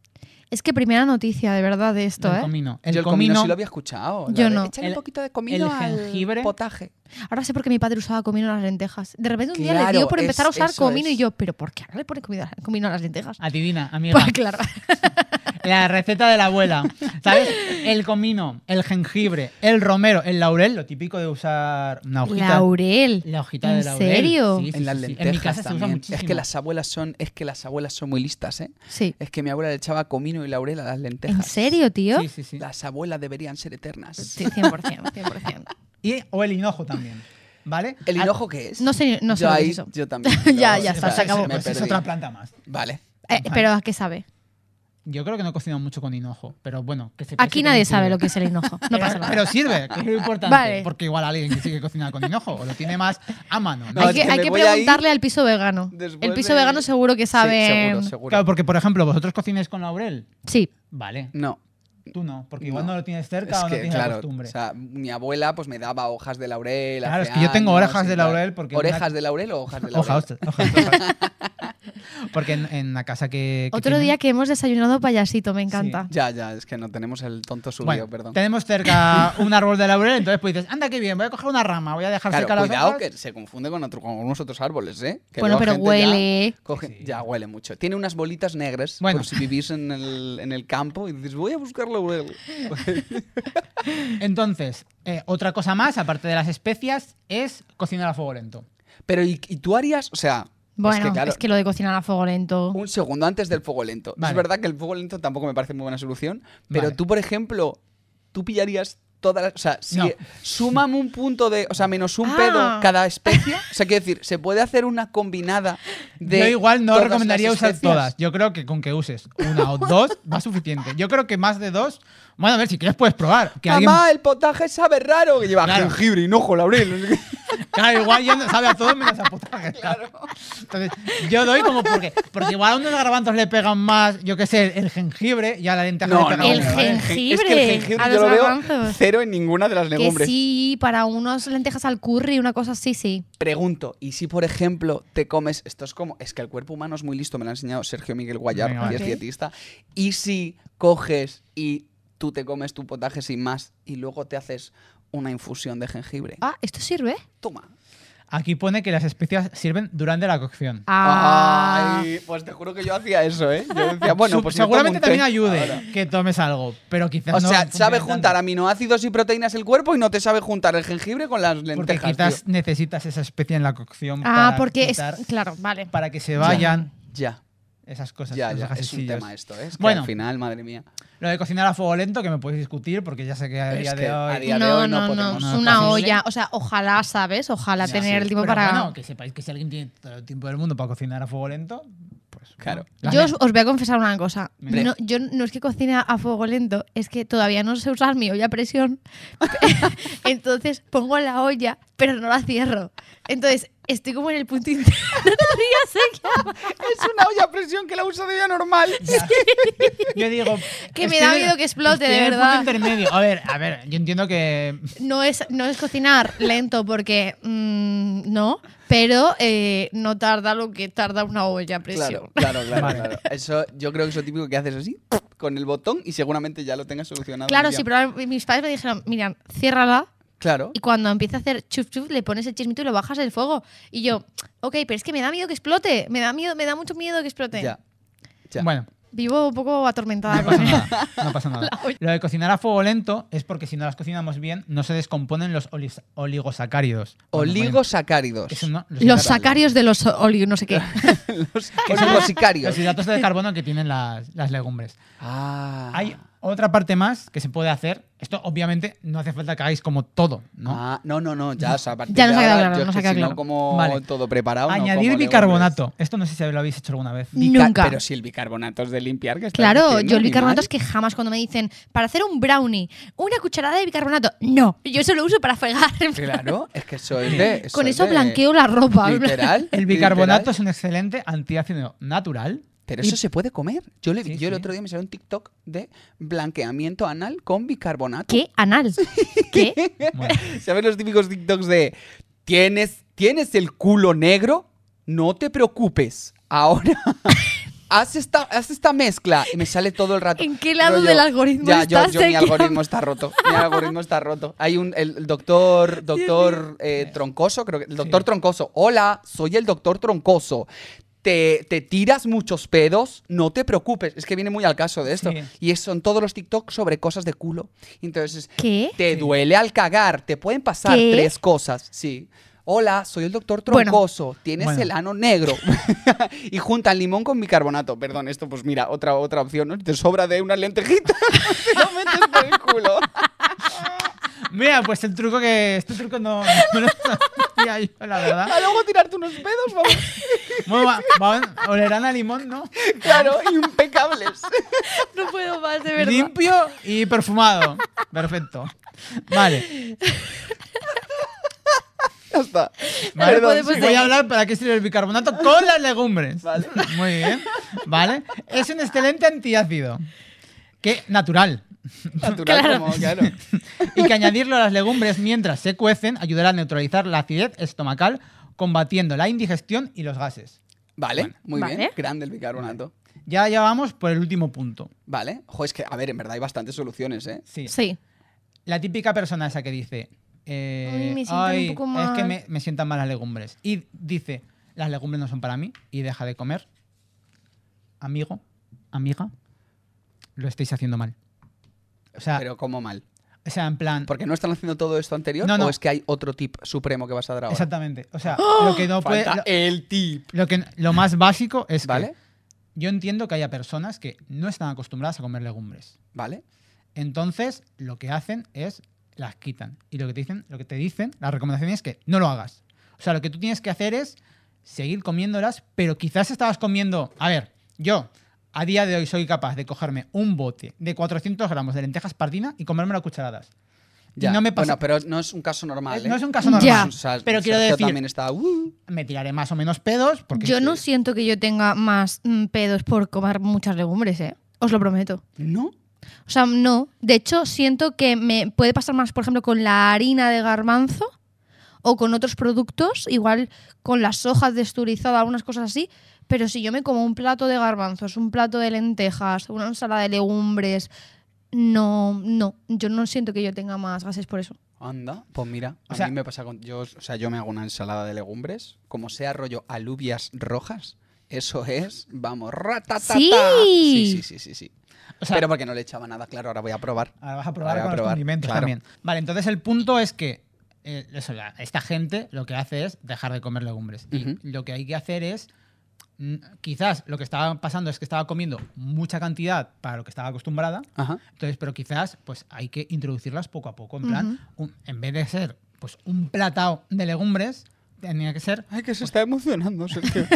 Es que primera noticia de verdad de esto, el ¿eh? comino. Yo El, el comino comino, sí lo había escuchado. la Yo de, no. Échale El- un poquito de comino el al jengibre. potaje. Ahora sé por qué mi padre usaba comino en las lentejas. De repente un día le Claro, dio por empezar a es- usar eso comino es. y yo, ¿pero por qué ahora le pone comino, comino a las lentejas? adivina, amiga. Pues claro. La receta de la abuela. ¿Sabes? El comino, el jengibre, el romero, el laurel, lo típico de usar una hojita. Laurel. La hojita ¿En de laurel. serio? Sí, sí, En las sí, sí. lentejas En mi casa se usa también. muchísimo. Es que las abuelas son, es que las abuelas son muy listas, ¿eh? Sí. Es que mi abuela le echaba comino y laurel a las lentejas. ¿En serio, tío? Sí, sí, sí. Las abuelas deberían ser eternas. Sí, cien por ciento, cien por ciento. Y, o el hinojo también. ¿Vale? ¿El Ah, hino qué es? No sé, no sé yo lo que ahí, es eso. yo también. Ya, Luego- ya está, pues se acabó. es- Me pues es perdí. otra planta más. Vale. Eh, pero ¿a qué sabe? Yo creo que no he cocinado mucho con hinojo, pero bueno, que se Aquí nadie sabe lo que es el hinojo. No pero, pasa nada. pero sirve, que es lo importante. Vale. Porque igual alguien que sigue cocinando con hinojo o lo tiene más a mano. ¿no? No, hay es que, que hay me que voy a ir preguntarle al piso vegano. después El piso de- vegano seguro que sabe. Sí, seguro, seguro. Claro, porque por ejemplo, vosotros cocináis con laurel. Sí. Vale, No. tú no, porque igual No. no, lo tienes cerca Es o no que, tienes la claro, costumbre. o sea, mi abuela pues me daba hojas de laurel. Claro, hace es que yo tengo años orejas y de tal. laurel porque ¿Orejas una- de laurel o hojas de laurel? Hojas, hojas, hojas. Porque en, en la casa que. que Otro tienen- día que hemos desayunado payasito, me encanta. Ya, ya, es que no tenemos el tonto subido, Bueno, perdón. tenemos cerca un árbol de laurel, entonces pues dices, anda qué bien, voy a coger una rama, voy a dejar Claro, secar las cuidado hojas. que se confunde con, otro, con unos otros árboles, ¿eh? Que Bueno, veo pero gente ya huele. coge- Sí. Ya huele mucho. Tiene unas bolitas negras Bueno. por si vivís en el, en el campo y dices, voy a buscar laurel. Entonces, eh, otra cosa más, aparte de las especias, es cocinar a fuego lento. Pero ¿y, y tú harías? O sea, Bueno, es que claro, lo de cocinar a fuego lento. un segundo antes del fuego lento. Vale. Es verdad que el fuego lento tampoco me parece muy buena solución, pero Vale. tú, por ejemplo, tú pillarías todas las... O sea, si No. súmame un punto de... O sea, menos un Ah. pedo cada especia. O sea, quiero decir, ¿se puede hacer una combinada de Yo igual no todas recomendaría las usar especias? todas. Yo creo que con que uses una o dos va suficiente. Yo creo que más de dos. Bueno, a ver, si quieres puedes probar. Que alguien- Mamá, el potaje sabe raro. Que lleva Claro. jengibre, hinojo, laurel. No sé qué. Claro, igual ya no- sabe a todo menos a potaje. Claro. Entonces, yo doy como porque. Porque igual a unos garbanzos le pegan más, yo qué sé, el jengibre y a la lenteja No, le pega no, El menos, no, ¿vale? jengibre. Es que el jengibre a yo los lo veo garbanzos. cero en ninguna de las Que legumbres. sí, para unos lentejas al curry, una cosa así, sí. Pregunto, ¿y si por ejemplo te comes, esto es como, es que el cuerpo humano es muy listo, me lo ha enseñado Sergio Miguel Guayar, Venga, que vale. es dietista, y si coges y tú te comes tu potaje sin más y luego te haces una infusión de jengibre? Ah, ¿esto sirve? Toma. Aquí pone que las especias sirven durante la cocción. Ah. Ay, pues te juro que yo hacía eso, ¿eh? Yo decía, bueno, Su- pues me seguramente tomo un té también ayude ahora. que tomes algo, pero quizás O no sea, funcione sabe tanto. juntar aminoácidos y proteínas el cuerpo y no te sabe juntar el jengibre con las Porque lentejas. quizás tío. necesitas esa especia en la cocción Ah, para porque quitar- es. Claro, vale. para que se vayan Ya, esas cosas. ya, esos ya. Es un gasesillos. tema esto, ¿eh? Es que Bueno. al final, madre mía. Lo de cocinar a fuego lento, que me podéis discutir, porque ya sé que a Es día que de hoy... a día de no, hoy no no, no, podemos. es No es una posible. olla. O sea, ojalá, ¿sabes? Ojalá Ya, tener sí. el tiempo Pero para. bueno, que sepáis que si alguien tiene todo el tiempo del mundo para cocinar a fuego lento, pues... Claro. bueno. Yo La os, ne- os voy a confesar una cosa. Hombre. No, yo no es que cocine a fuego lento, es que todavía no sé usar mi olla a presión. Entonces pongo la olla, pero no la cierro. Entonces estoy como en el punto interno. No te rías, ¿eh? Es una olla a presión que la uso de día normal. Ya. Yo digo... Que me estoy da en- miedo que explote, estoy de en el punto verdad. intermedio. A ver, a ver, yo entiendo que... No es, no es cocinar lento porque mm, no, pero eh, no tarda lo que tarda una olla a presión. Claro, claro, claro, Vale. claro. Eso, yo creo que es lo típico que haces así, con el botón y seguramente ya lo tengas solucionado. Claro, ya. sí, pero mis padres me dijeron, mira, ciérrala. Claro. Y cuando empieza a hacer chuf chuf, le pones el chismito y lo bajas del fuego. Y yo, ok, pero es que me da miedo que explote. Me da miedo, me da mucho miedo que explote. Ya. Ya. Bueno, Vivo un poco atormentada no con pasa él. nada. No pasa nada. La olla. Lo de cocinar a fuego lento es porque si no las cocinamos bien, no se descomponen los olis- oligosacáridos. Bueno, Oligosacáridos. eso no, los, Los hidratos- sacarios de los oli, no sé qué. Los que son oligosicarios. los hidratos de carbono que tienen las, las legumbres. Ah. Hay otra parte más que se puede hacer. Esto obviamente no hace falta que hagáis como todo, ¿no? Ah, no, no, no, ya, o sea, a partir Ya nos de ha quedado ahora, claro, yo es nos que ha quedado si no claro. como Vale. todo preparado, no Añadir como bicarbonato. Esto no sé si lo habéis hecho alguna vez. legumbres. Bica- Nunca. Pero si el bicarbonato es de limpiar, que estás Claro, diciendo, yo el bicarbonato animal. es que jamás cuando me dicen, para hacer un brownie, una cucharada de bicarbonato. No, yo eso lo uso para fregar. Claro, es que eso es de... eso Con es eso de- blanqueo la ropa. Literal. El bicarbonato literal. es un excelente antiácido natural. Pero Y- eso se puede comer. Yo, le, Sí, yo el sí. otro día me salió un TikTok de blanqueamiento anal con bicarbonato. ¿Qué? ¿Anal? ¿Qué? Bueno, ¿Sabes los típicos TikToks de ¿tienes, ¿tienes el culo negro? No te preocupes. Ahora haz esta, haz esta mezcla. Y me sale todo el rato. ¿En qué lado Rollo, del algoritmo Ya, yo, estás? yo, mi ¿En qué algoritmo am- está roto. Mi algoritmo está roto. Hay un el, el doctor, doctor eh, Troncoso, creo que. El doctor Sí. Troncoso. Hola, soy el doctor Troncoso. Te, te tiras muchos pedos, no te preocupes. Es que viene muy al caso de esto. Sí. Y es- son todos los TikToks sobre cosas de culo. Entonces, ¿Qué? te Sí. duele al cagar. Te pueden pasar ¿Qué? tres cosas. Sí. Hola, soy el doctor Bueno. Troncoso. Tienes Bueno. el ano negro. Y juntan limón con bicarbonato. Perdón, esto, pues mira, otra, otra opción, ¿no? Te sobra de unas lentejitas. Te lo metes por el culo. mira, pues el truco que... Este truco no, no lo sabía yo, la verdad. A luego tirarte unos pedos, vamos. Bueno, va- va- olerán a limón, ¿no? Claro, impecables. No puedo más, de verdad. Limpio y perfumado. Perfecto. Vale. Ya está. Vale, Perdón, podemos voy seguir. a hablar para qué sirve el bicarbonato con las legumbres. Vale. Muy bien. Vale. Es un excelente antiácido. Que natural. Natural Claro. como, claro. Y que añadirlo a las legumbres mientras se cuecen ayudará a neutralizar la acidez estomacal, combatiendo la indigestión y los gases. Vale, Bueno. muy bien. Vale. Grande el bicarbonato. Ya, ya vamos por el último punto. Vale. Ojo, es que, a ver, en verdad hay bastantes soluciones, ¿eh? Sí. Sí. La típica persona esa que dice, eh, Ay, me sientan "Ay, un poco es que mal". me, me sientan mal las legumbres. Y dice, las legumbres no son para mí y deja de comer. Amigo, amiga, lo estáis haciendo mal. O sea, Pero como mal. o sea en plan... ¿Porque no están haciendo todo esto anterior? No, no. ¿O es que hay otro tip supremo que vas a dar ahora? Exactamente. O sea, lo que no puede... Falta Lo, el tip. lo que, lo más básico es ¿Vale? que yo entiendo que haya personas que no están acostumbradas a comer legumbres. ¿Vale? Entonces, lo que hacen es las quitan. Y lo que te dicen, lo que te dicen, la recomendación es que no lo hagas. O sea, lo que tú tienes que hacer es seguir comiéndolas, pero quizás estabas comiendo. A ver, yo a día de hoy soy capaz de cogerme un bote de cuatrocientos gramos de lentejas pardina y comérmelo a cucharadas. Ya. Y no me pasa. Bueno, pero no es un caso normal, ¿eh? No es un caso Ya. normal. O sea, pero quiero Sergio decir, también está... uh, me tiraré más o menos pedos. Porque Yo sí. no siento que yo tenga más mm, pedos por comer muchas legumbres, ¿eh? Os lo prometo. ¿No? O sea, no. De hecho, siento que me puede pasar más, por ejemplo, con la harina de garbanzo o con otros productos, igual con la soja texturizada, algunas cosas así. Pero si yo me como un plato de garbanzos, un plato de lentejas, una ensalada de legumbres, no, no, yo no siento que yo tenga más gases por eso. Anda, pues mira, a O sea- mí me pasa con... Yo, o sea, yo me hago una ensalada de legumbres, como sea rollo alubias rojas, eso es, vamos, ratatata. ¡Sí! Sí, sí, sí, sí, sí. O sea, Pero porque no le echaba nada, claro, ahora voy a probar. ahora vas a probar Ahora voy con a los probar, condimentos claro. también. Vale, entonces el punto es que eh, eso, la- esta gente lo que hace es dejar de comer legumbres. Y Ujú. lo que hay que hacer es, mm, quizás lo que estaba pasando es que estaba comiendo mucha cantidad para lo que estaba acostumbrada. Ajá. Entonces, pero quizás pues hay que introducirlas poco a poco. En plan, Ujú. un- en vez de ser pues un platado de legumbres, tenía que ser, Ay, que se está emocionando, Sergio.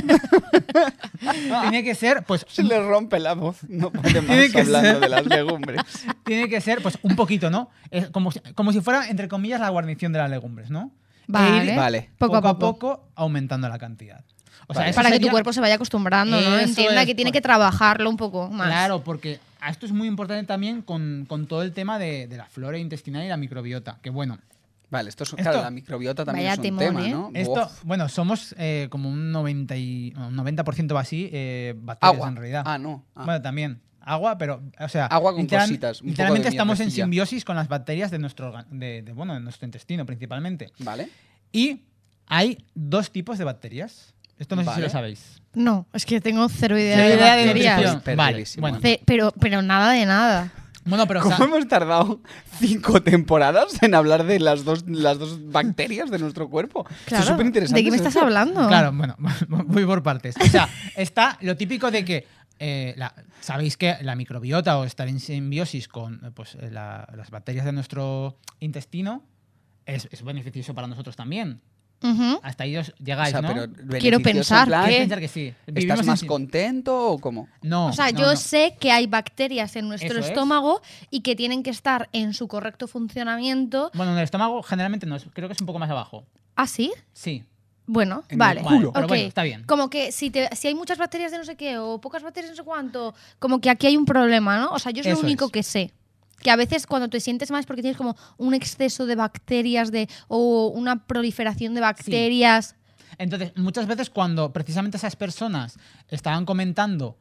tiene que ser pues Se un- le rompe la voz, no puede más Tiene que hablando ser. de las legumbres. tiene que ser pues un poquito, ¿no? Es como si, como si fuera entre comillas la guarnición de las legumbres, ¿no? Vale. E ir Vale. Poco poco, a a poco. poco aumentando la cantidad. O sea, Vale. eso Para que tu sería- cuerpo se vaya acostumbrando, ¿no? Eso Entienda es, que tiene pues. que trabajarlo un poco más. Claro, porque esto es muy importante también con, con todo el tema de, de la flora intestinal y la microbiota. Que bueno, Vale, esto es, Esto- claro, la microbiota también Vaya es un temón, tema, ¿eh? ¿no? esto, Uf. bueno, somos eh, como un noventa, y, un noventa por ciento o así eh, bacterias Agua. en realidad. Ah, no. Ah. Bueno, también. Agua, pero, o sea, Agua con literal- cositas, un poco literalmente de estamos en mierdecilla. simbiosis con las bacterias de nuestro, orga- de, de, bueno, de nuestro intestino principalmente. Vale. Y hay dos tipos de bacterias. Esto no sé si Vale. lo sabéis. No, es que tengo cero idea Cero de idea de bacterias. nutrición. Estoy Vale, perdidísimo, bueno. ¿eh? Ce- pero, pero nada de nada. Bueno, pero o ¿Cómo sea, hemos tardado cinco temporadas en hablar de las dos, las dos bacterias de nuestro cuerpo? Esto Claro. es súper interesante. ¿De qué me estás hablando? claro, bueno, voy por partes. O sea, está lo típico de que eh, la- sabéis que la microbiota o estar en simbiosis con eh, pues, eh, la- las bacterias de nuestro intestino es, es beneficioso para nosotros también. Ujú. Hasta ahí os O llegáis, sea, ¿no? pero Quiero beneficioso en pensar plan, Hay que ¿qué? pensar que sí. Vivimos ¿Estás en más sim- contento o cómo? No. O sea, no, yo no. sé que hay bacterias en nuestro Eso es. estómago y que tienen que estar en su correcto funcionamiento. Bueno, en el estómago generalmente no, es- creo que es un poco más abajo. ¿Ah, sí? Sí. Bueno, En el vale. culo. Pero Ok. bueno, está bien. Como que si, te, si hay muchas bacterias de no sé qué o pocas bacterias de no sé cuánto, como que aquí hay un problema, ¿no? O sea, yo es Eso lo único es. que sé. Que a veces cuando te sientes mal es porque tienes como un exceso de bacterias de, o una proliferación de bacterias. Entonces, muchas veces cuando precisamente esas personas estaban comentando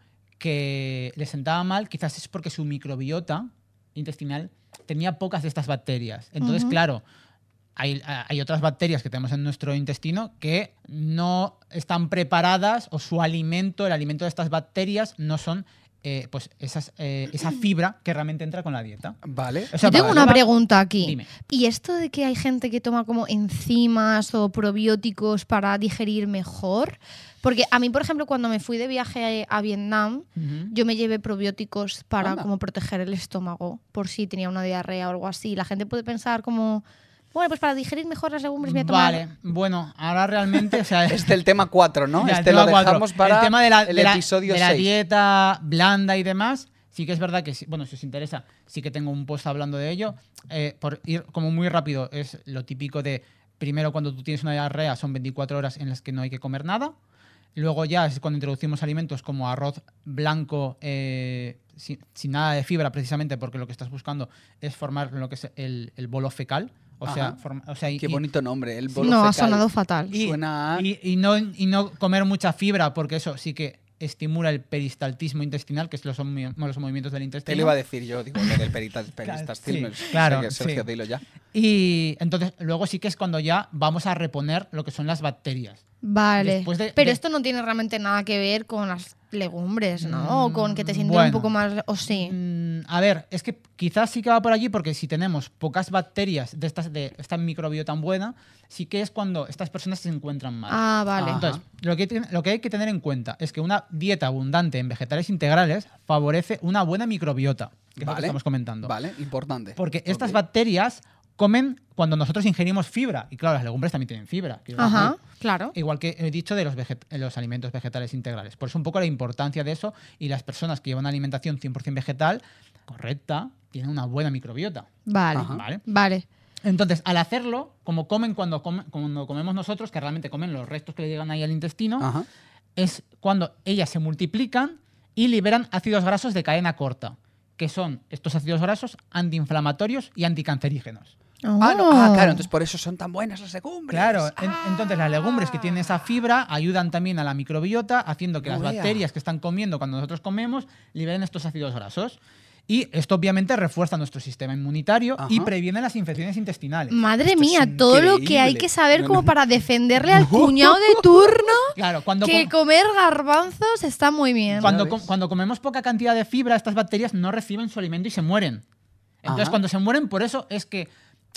que les sentaba mal, quizás es porque su microbiota intestinal tenía pocas de estas bacterias. Entonces, Ujú. claro, hay, hay otras bacterias que tenemos en nuestro intestino que no están preparadas o su alimento, el alimento de estas bacterias, no son eh, pues esas, eh, esa fibra que realmente entra con la dieta. Vale. O sea, Yo tengo para- una pregunta aquí. Dime. ¿Y esto de que hay gente que toma como enzimas o probióticos para digerir mejor? Porque a mí, por ejemplo, cuando me fui de viaje a Vietnam, Ujú. yo me llevé probióticos para Anda. como proteger el estómago, por si tenía una diarrea o algo así. La gente puede pensar como, bueno, pues para digerir mejor las legumbres voy a tomar... Vale, bueno, ahora realmente, o sea, Este es el tema cuatro, ¿no? Ya, el este lo tema cuatro. dejamos para el tema de la, el de la- episodio de la seis. dieta blanda y demás. Sí que es verdad que, sí- bueno, si os interesa, sí que tengo un post hablando de ello. Eh, por ir como muy rápido, es lo típico de, primero cuando tú tienes una diarrea son veinticuatro horas en las que no hay que comer nada. Luego ya es cuando introducimos alimentos como arroz blanco eh, sin, sin nada de fibra, precisamente porque lo que estás buscando es formar lo que es el, el bolo fecal. O sea, Ajá. forma- o sea, y- Qué y- bonito nombre, el bolo No, ha fecal. sonado fatal. y, Suena a- y- y no, y no comer mucha fibra, porque eso sí que estimula el peristaltismo intestinal, que es los, movi- los movimientos del intestino. Te lo iba a decir yo, digo, lo del perita- peristaltismo. sí, claro, O sea que, Sergio, sí. dilo ya. Y entonces, luego sí que es cuando ya vamos a reponer lo que son las bacterias. Vale. Después de- Pero de- esto no tiene realmente nada que ver con las legumbres, ¿no? O con que te sientes bueno. un poco más... O sí. Mm, a ver, es que quizás sí que va por allí porque si tenemos pocas bacterias de, estas, de esta microbiota tan buena, sí que es cuando estas personas se encuentran mal. Ah, vale. Ah. Entonces, lo que, tiene- lo que hay que tener en cuenta es que una dieta abundante en vegetales integrales favorece una buena microbiota, que es lo que Vale. estamos comentando. Vale, importante. Porque estas Ok. bacterias comen cuando nosotros ingerimos fibra. Y claro, las legumbres también tienen fibra. quiero Ajá, decir. claro. Igual que he dicho de los, veget- los alimentos vegetales integrales. Por eso un poco la importancia de eso y las personas que llevan una alimentación cien por ciento vegetal correcta tienen una buena microbiota. Vale. Ajá. ¿Vale? Vale. Entonces, al hacerlo, como comen cuando, come- cuando comemos nosotros, que realmente comen los restos que le llegan ahí al intestino, Ajá. es cuando ellas se multiplican y liberan ácidos grasos de cadena corta, que son estos ácidos grasos antiinflamatorios y anticancerígenos. Ah, no. Oh. Ah, claro, entonces por eso son tan buenas las legumbres. Claro, en- Ah. entonces las legumbres que tienen esa fibra ayudan también a la microbiota, haciendo que No las vea. bacterias que están comiendo cuando nosotros comemos liberen estos ácidos grasos. Y esto obviamente refuerza nuestro sistema inmunitario Ajá. y previene las infecciones intestinales. Madre Esto mía, es todo lo que hay increíble. que saber No, como no. para defenderle al cuñado de turno Claro, cuando, que com- comer garbanzos está muy bien. cuando, ¿Ya com- ves? cuando comemos poca cantidad de fibra, estas bacterias no reciben su alimento y se mueren. Entonces, Ajá. cuando se mueren, por eso es que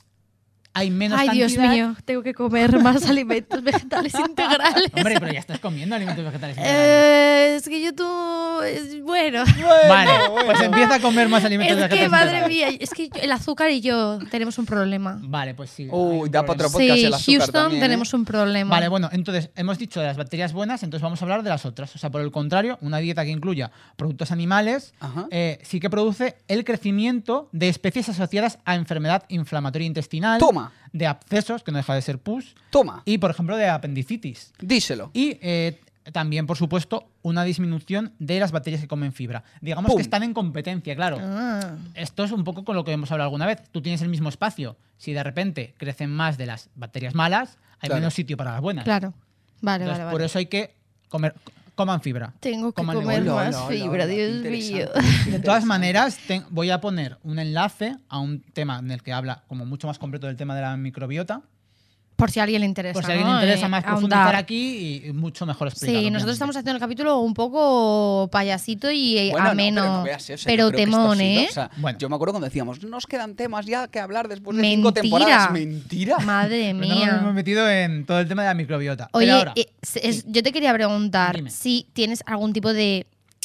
hay menos Ay, cantidad. Dios mío, tengo que comer más alimentos vegetales integrales. Hombre, pero ya estás comiendo alimentos vegetales. integrales. Eh, es que yo tú... es- bueno. Vale, pues empieza a comer más alimentos Es vegetales que, madre integrales. mía, es que el azúcar y yo tenemos un problema. Vale, pues sí. hay Uy, un da para problema. otro podcast Sí, el azúcar Houston también, ¿eh? tenemos un problema. Vale, bueno, entonces hemos dicho de las bacterias buenas, entonces vamos a hablar de las otras. O sea, por el contrario, una dieta que incluya productos animales Ajá. eh, sí que produce el crecimiento de especies asociadas a enfermedad inflamatoria intestinal, Toma, de abscesos, que no deja de ser pus, toma, y por ejemplo de apendicitis. díselo. Y eh, también, por supuesto, una disminución de las bacterias que comen fibra. Digamos ¡Pum! que están en competencia, claro. Ah. Esto es un poco con lo que hemos hablado alguna vez. Tú tienes el mismo espacio. Si de repente crecen más de las bacterias malas, hay Claro. menos sitio para las buenas. Claro. Vale, Entonces, vale, por vale. eso hay que comer, coman fibra. Tengo que coman comer legumbres. más Hola, hola, fibra, hola, Dios qué mío. interesante. De todas maneras, te- voy a poner un enlace a un tema en el que habla como mucho más completo del tema de la microbiota. Por si a alguien le interesa. Por si a alguien ¿no? le interesa Eh, más ahondar. profundizar aquí y mucho mejor explicado. Sí, nosotros obviamente. estamos haciendo el capítulo un poco payasito y eh, Bueno, no, ameno. pero no veas, eh, o sea, pero yo creo que esto temón, ha sido- ¿eh? o sea, Bueno. Yo me acuerdo cuando decíamos, nos quedan temas ya que hablar después de cinco Mentira. temporadas. Mentira. Madre Pero no nos hemos mía. metido en todo el tema de la microbiota. Oye, Pero ahora, eh, es- es- yo te quería preguntar Dime. si tienes algún tipo de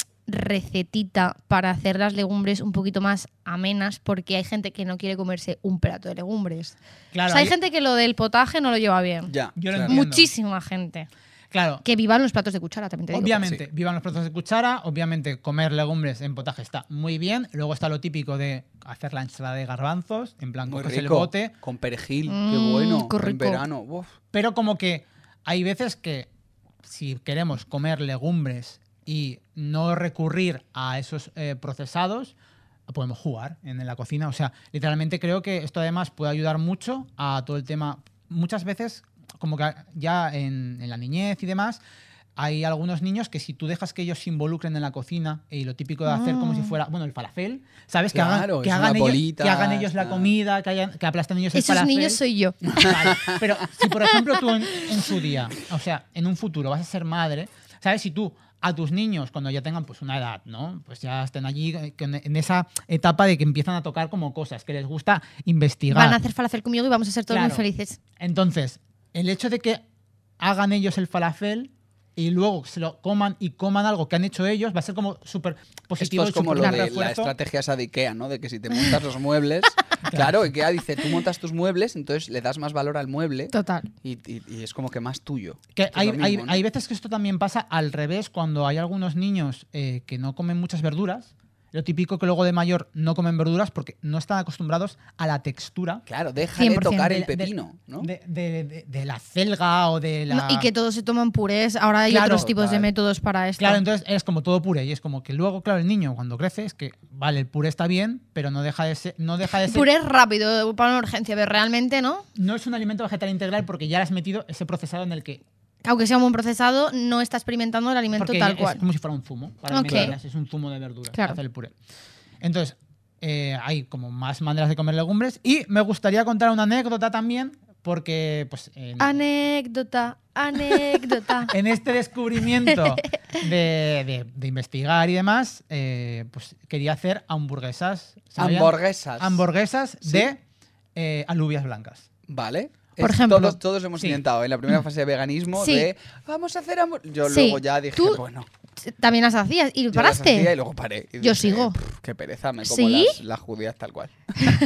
recetita para hacer las legumbres un poquito más amenas, porque hay gente que no quiere comerse un plato de legumbres. claro, o sea, hay ahí- gente que lo del potaje no lo lleva bien. Ya. Yo lo claro. entiendo. Muchísima gente. claro, Que vivan los platos de cuchara, también te digo. obviamente, Sí. vivan los platos de cuchara, obviamente comer legumbres en potaje está muy bien. Luego está lo típico de hacer la ensalada de garbanzos, en plan, Muy coges el rico. bote, Con perejil, qué Mm, bueno. qué En rico. verano. Uf. pero como que hay veces que si queremos comer legumbres y no recurrir a esos eh, procesados, podemos jugar en la cocina. O sea, literalmente creo que esto además puede ayudar mucho a todo el tema. Muchas veces, como que ya en, en la niñez y demás, hay algunos niños que si tú dejas que ellos se involucren en la cocina y lo típico de hacer como si fuera, bueno, el falafel, ¿sabes? Que hagan, Claro, que es hagan, una ellos, bolita, que hagan ellos la está. comida, que, hayan- que aplasten ellos el Esos falafel. niños soy yo. Vale, pero si por ejemplo tú en, en su día, o sea, en un futuro vas a ser madre, ¿sabes? Si tú a tus niños, cuando ya tengan pues una edad, ¿no? Pues ya estén allí eh, con- en esa etapa de que empiezan a tocar como cosas, que les gusta investigar. Van a hacer falafel conmigo y vamos a ser todos Claro. muy felices. Entonces, el hecho de que hagan ellos el falafel y luego se lo coman y coman algo que han hecho ellos va a ser como súper positivo. Esto es y como súper lo un de la refuerzo. estrategia esa de Ikea, ¿no? De que si te montas los muebles, claro, Ikea dice, tú montas tus muebles, entonces le das más valor al mueble Total. y, y- y es como que más tuyo. Que Esto es hay, lo hay- mismo, ¿no? hay veces que esto también pasa al revés cuando hay algunos niños eh, que no comen muchas verduras. Lo típico que luego de mayor no comen verduras porque no están acostumbrados a la textura Claro, déjale cien por ciento. tocar de- el de- pepino, ¿no? de, de- de- de la celga o de la... No, y que todos se toman purés. Ahora hay Claro, otros tipos de total. métodos para esto. Claro, entonces es como todo puré y es como que luego, claro, el niño cuando crece es que, vale, el puré está bien, pero no deja de ser... No, deja de ser, Puré rápido para una urgencia, pero realmente no. no es un alimento vegetal integral porque ya le has metido ese procesado en el que... Aunque sea un buen procesado, no está experimentando el alimento Porque tal es cual. como si fuera un zumo. Para Ok. mí, es un zumo de verduras. Claro. Hacer el puré. Entonces, eh, hay como más maneras de comer legumbres. Y me gustaría contar una anécdota también, porque pues, en, Anécdota, anécdota. en este descubrimiento de, de- de investigar y demás, eh, pues quería hacer hamburguesas. ¿sabían? Hamburguesas. Hamburguesas Sí. de eh, alubias blancas. Vale. Por Es- ejemplo. Todos, todos hemos Sí. intentado en la primera fase de veganismo Sí. de vamos a hacer hamburg-". Yo Sí. luego ya dije, Tú- bueno. También las hacías. ¿Y yo las paraste? hacía y luego paré. Y Yo dije, sigo. "Pff, qué pereza, me como ¿Sí? las, las judías tal cual.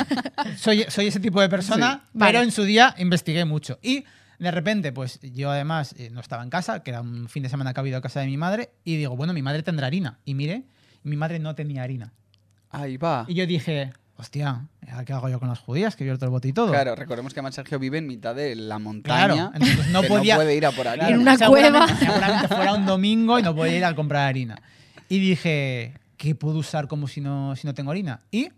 Soy, soy ese tipo de persona, Sí. pero Vale. en su día investigué mucho. Y de repente, pues yo además eh, no estaba en casa, que era un fin de semana que había ido a casa de mi madre, y digo, bueno, mi madre tendrá harina. Y mire, mi madre no tenía harina. Ahí va. Y yo dije, hostia, ¿qué hago yo con las judías? Que vierto el bote y todo. Claro, recordemos que además Sergio vive en mitad de la Claro, montaña. entonces no que podía- no puede ir a por harina. En una seguramente- cueva. Seguramente fuera un domingo y no podía ir a comprar harina. Y dije, ¿qué puedo usar como si no, si no tengo harina? Y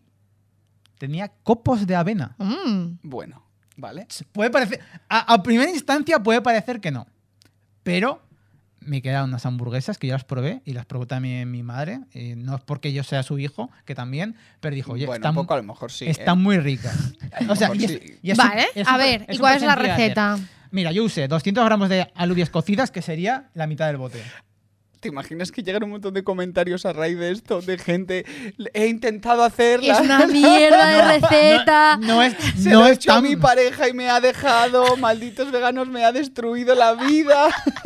tenía copos de avena. Mm. Bueno, vale. Puede parecer, a, a primera instancia puede parecer que no, pero me quedaron unas hamburguesas que yo las probé y las probó también mi madre. Eh, no es porque yo sea su hijo, que también, pero dijo, oye, Bueno, están, un poco a lo mejor sí. están ¿eh? muy ricas. A lo O sea, mejor y es- sí. y es Vale, súper- es a súper- ver, ¿y es cuál súper es la sencilla de hacer. receta? Mira, yo usé doscientos gramos de alubias cocidas, que sería la mitad del bote. ¿Te imaginas que llegan un montón de comentarios a raíz de esto? De gente, he intentado hacerla. Es una mierda de receta. No, no es, Se no lo he es hecho a tan... mi pareja y me ha dejado. Malditos veganos, me ha destruido la vida.